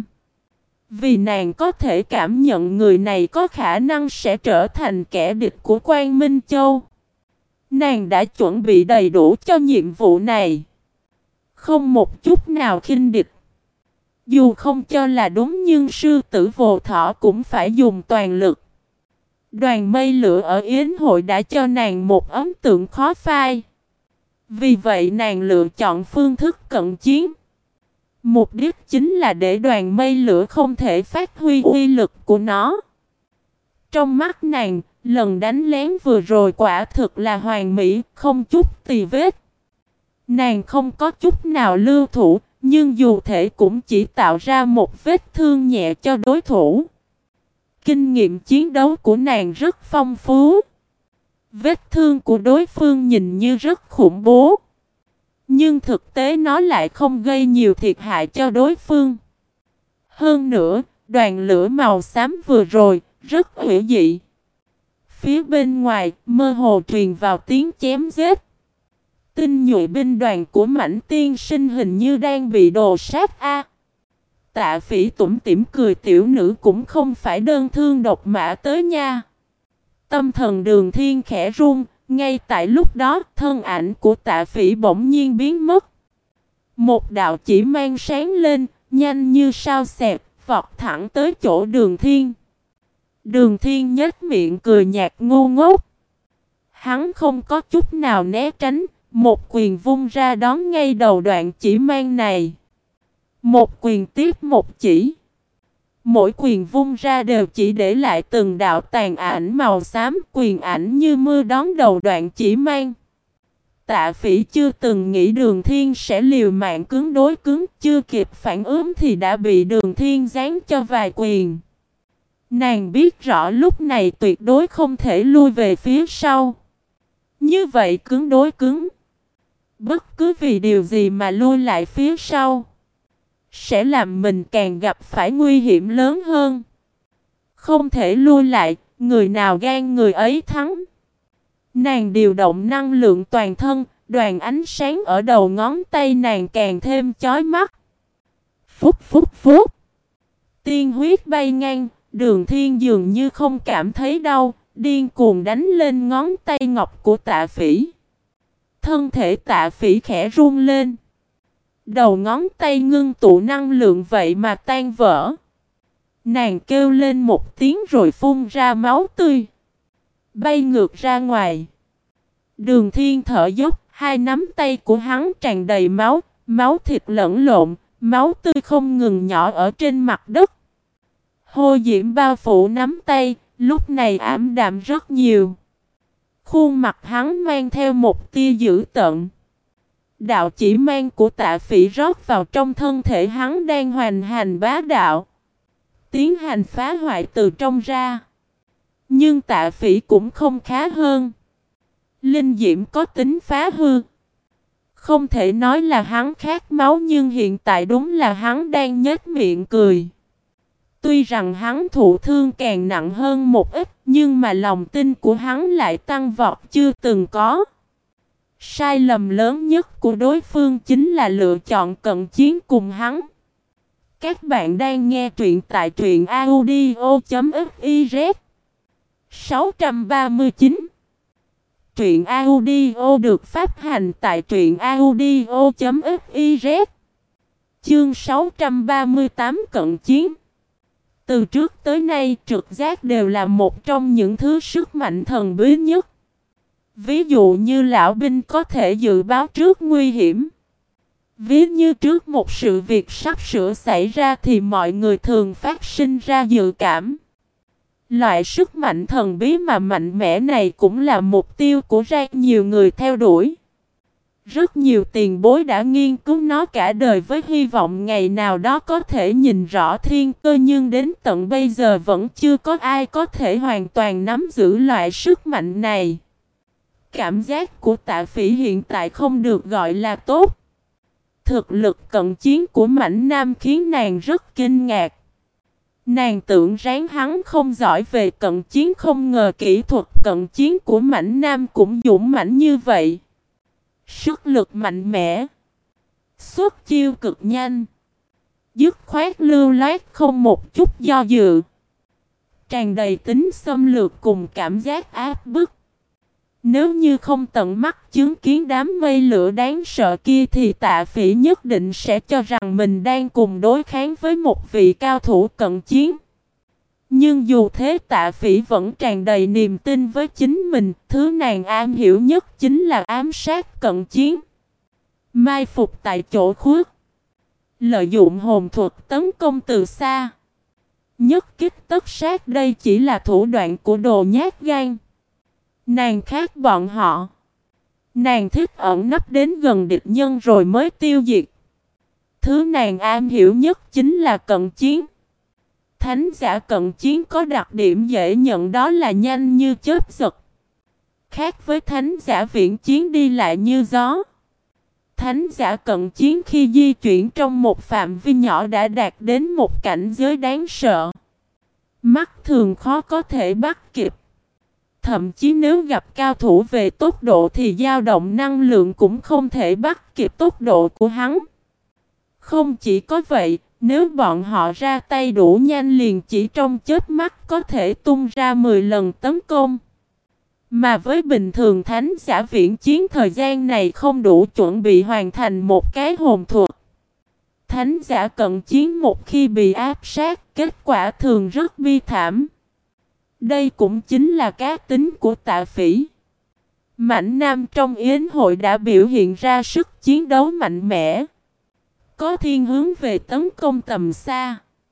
Vì nàng có thể cảm nhận người này có khả năng sẽ trở thành kẻ địch của Quan Minh Châu. Nàng đã chuẩn bị đầy đủ cho nhiệm vụ này. Không một chút nào khinh địch. Dù không cho là đúng nhưng sư tử vô thọ cũng phải dùng toàn lực. Đoàn mây lửa ở Yến hội đã cho nàng một ấn tượng khó phai. Vì vậy nàng lựa chọn phương thức cận chiến. Mục đích chính là để đoàn mây lửa không thể phát huy uy lực của nó. Trong mắt nàng, lần đánh lén vừa rồi quả thực là hoàn mỹ, không chút tì vết. Nàng không có chút nào lưu thủ, nhưng dù thể cũng chỉ tạo ra một vết thương nhẹ cho đối thủ. Kinh nghiệm chiến đấu của nàng rất phong phú. Vết thương của đối phương nhìn như rất khủng bố. Nhưng thực tế nó lại không gây nhiều thiệt hại cho đối phương. Hơn nữa, đoàn lửa màu xám vừa rồi, rất hữu dị. Phía bên ngoài, mơ hồ truyền vào tiếng chém giết. Tinh nhuệ binh đoàn của Mãnh tiên sinh hình như đang bị đồ sát a. Tạ Phỉ tủm tỉm cười, tiểu nữ cũng không phải đơn thương độc mã tới nha. Tâm thần Đường Thiên khẽ run, ngay tại lúc đó thân ảnh của Tạ Phỉ bỗng nhiên biến mất. Một đạo chỉ mang sáng lên, nhanh như sao xẹt, vọt thẳng tới chỗ Đường Thiên. Đường Thiên nhếch miệng cười nhạt ngu ngốc. Hắn không có chút nào né tránh, một quyền vung ra đón ngay đầu đoạn chỉ mang này. Một quyền tiếp một chỉ. Mỗi quyền vung ra đều chỉ để lại từng đạo tàn ảnh màu xám, quyền ảnh như mưa đón đầu đoạn chỉ mang. Tạ Phỉ chưa từng nghĩ Đường Thiên sẽ liều mạng cứng đối cứng, chưa kịp phản ứng thì đã bị Đường Thiên giáng cho vài quyền. Nàng biết rõ lúc này tuyệt đối không thể lui về phía sau. Như vậy cứng đối cứng, bất cứ vì điều gì mà lui lại phía sau, sẽ làm mình càng gặp phải nguy hiểm lớn hơn. Không thể lui lại, người nào gan người ấy thắng. Nàng điều động năng lượng toàn thân, đoàn ánh sáng ở đầu ngón tay nàng càng thêm chói mắt. Phúc phúc phúc. Tiên huyết bay ngang, Đường Thiên dường như không cảm thấy đau, điên cuồng đánh lên ngón tay ngọc của Tạ Phỉ. Thân thể Tạ Phỉ khẽ run lên. Đầu ngón tay ngưng tụ năng lượng vậy mà tan vỡ. Nàng kêu lên một tiếng rồi phun ra máu tươi, bay ngược ra ngoài. Đường Thiên thở dốc, hai nắm tay của hắn tràn đầy máu, máu thịt lẫn lộn, máu tươi không ngừng nhỏ ở trên mặt đất. Hôi diễm bao phủ nắm tay, lúc này ảm đạm rất nhiều. Khuôn mặt hắn mang theo một tia dữ tợn. Đạo chỉ mang của Tạ Phỉ rót vào trong thân thể hắn đang hoành hành bá đạo, tiến hành phá hoại từ trong ra. Nhưng Tạ Phỉ cũng không khá hơn. Linh diễm có tính phá hư. Không thể nói là hắn khát máu, nhưng hiện tại đúng là hắn đang nhếch miệng cười. Tuy rằng hắn thụ thương càng nặng hơn một ít, nhưng mà lòng tin của hắn lại tăng vọt chưa từng có. Sai lầm lớn nhất của đối phương chính là lựa chọn cận chiến cùng hắn. Các bạn đang nghe truyện tại truyện audio chấm fiz. sáu trăm ba mươi chín. Truyện audio được phát hành tại truyện audio chấm fiz. Chương sáu trăm ba mươi tám cận chiến. Từ trước tới nay, trực giác đều là một trong những thứ sức mạnh thần bí nhất. Ví dụ như lão binh có thể dự báo trước nguy hiểm. Ví như trước một sự việc sắp sửa xảy ra thì mọi người thường phát sinh ra dự cảm. Loại sức mạnh thần bí mà mạnh mẽ này cũng là mục tiêu của rất nhiều người theo đuổi. Rất nhiều tiền bối đã nghiên cứu nó cả đời với hy vọng ngày nào đó có thể nhìn rõ thiên cơ, nhưng đến tận bây giờ vẫn chưa có ai có thể hoàn toàn nắm giữ loại sức mạnh này. Cảm giác của Tạ Phỉ hiện tại không được gọi là tốt. Thực lực cận chiến của Mãnh Nam khiến nàng rất kinh ngạc. Nàng tưởng ráng hắn không giỏi về cận chiến, không ngờ kỹ thuật cận chiến của Mãnh Nam cũng dũng mãnh như vậy. Sức lực mạnh mẽ, xuất chiêu cực nhanh, dứt khoát lưu loát không một chút do dự, tràn đầy tính xâm lược cùng cảm giác áp bức. Nếu như không tận mắt chứng kiến đám mây lửa đáng sợ kia thì Tạ Phỉ nhất định sẽ cho rằng mình đang cùng đối kháng với một vị cao thủ cận chiến. Nhưng dù thế, Tạ Phỉ vẫn tràn đầy niềm tin với chính mình. Thứ nàng am hiểu nhất chính là ám sát cận chiến, mai phục tại chỗ khuất, lợi dụng hồn thuật tấn công từ xa, nhất kích tất sát. Đây chỉ là thủ đoạn của đồ nhát gan. Nàng khác bọn họ. Nàng thích ẩn nấp đến gần địch nhân rồi mới tiêu diệt. Thứ nàng am hiểu nhất chính là cận chiến. Thánh giả cận chiến có đặc điểm dễ nhận, đó là nhanh như chớp giật. Khác với thánh giả viễn chiến đi lại như gió. Thánh giả cận chiến khi di chuyển trong một phạm vi nhỏ đã đạt đến một cảnh giới đáng sợ. Mắt thường khó có thể bắt kịp. Thậm chí nếu gặp cao thủ về tốc độ thì dao động năng lượng cũng không thể bắt kịp tốc độ của hắn. Không chỉ có vậy, nếu bọn họ ra tay đủ nhanh liền chỉ trong chớp mắt có thể tung ra mười lần tấn công. Mà với bình thường thánh giả viễn chiến thời gian này không đủ chuẩn bị hoàn thành một cái hồn thuật. Thánh giả cận chiến một khi bị áp sát, kết quả thường rất bi thảm. Đây cũng chính là cá tính của Tạ Phỉ. Mãnh Nam trong yến hội đã biểu hiện ra sức chiến đấu mạnh mẽ. Có thiên hướng về tấn công tầm xa.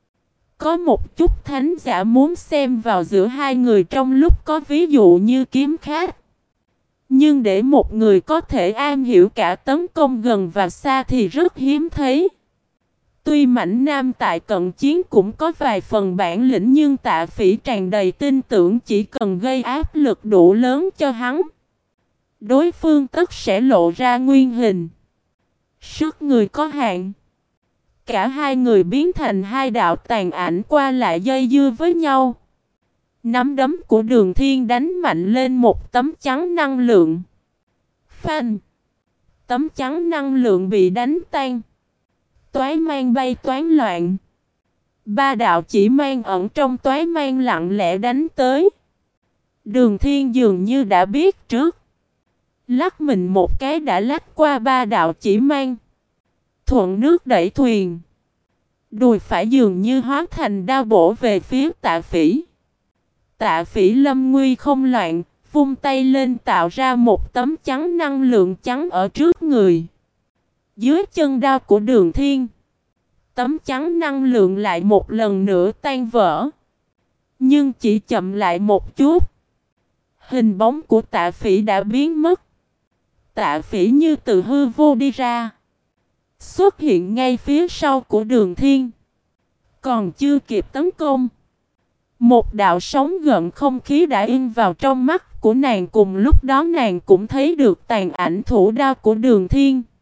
Có một chút thánh giả muốn xem vào giữa hai người trong lúc có ví dụ như kiếm khách. Nhưng để một người có thể am hiểu cả tấn công gần và xa thì rất hiếm thấy. Tuy Mãnh Nam tại cận chiến cũng có vài phần bản lĩnh, nhưng Tạ Phỉ tràn đầy tin tưởng chỉ cần gây áp lực đủ lớn cho hắn, đối phương tất sẽ lộ ra nguyên hình. Sức người có hạn. Cả hai người biến thành hai đạo tàn ảnh qua lại dây dưa với nhau. Nắm đấm của Đường Thiên đánh mạnh lên một tấm chắn năng lượng. Phanh! Tấm chắn năng lượng bị đánh tan. Toái mang bay toán loạn. Ba đạo chỉ mang ẩn trong toái mang lặng lẽ đánh tới. Đường Thiên dường như đã biết trước. Lắc mình một cái đã lách qua ba đạo chỉ mang. Thuận nước đẩy thuyền. Đùi phải dường như hóa thành đao bổ về phía Tạ Phỉ. Tạ Phỉ lâm nguy không loạn, vung tay lên tạo ra một tấm chắn năng lượng trắng ở trước người. Dưới chân đao của Đường Thiên, tấm chắn năng lượng lại một lần nữa tan vỡ. Nhưng chỉ chậm lại một chút. Hình bóng của Tạ Phỉ đã biến mất. Tạ Phỉ như từ hư vô đi ra, xuất hiện ngay phía sau của Đường Thiên. Còn chưa kịp tấn công, một đạo sóng gợn không khí đã in vào trong mắt của nàng. Cùng lúc đó nàng cũng thấy được tàn ảnh thủ đao của Đường Thiên.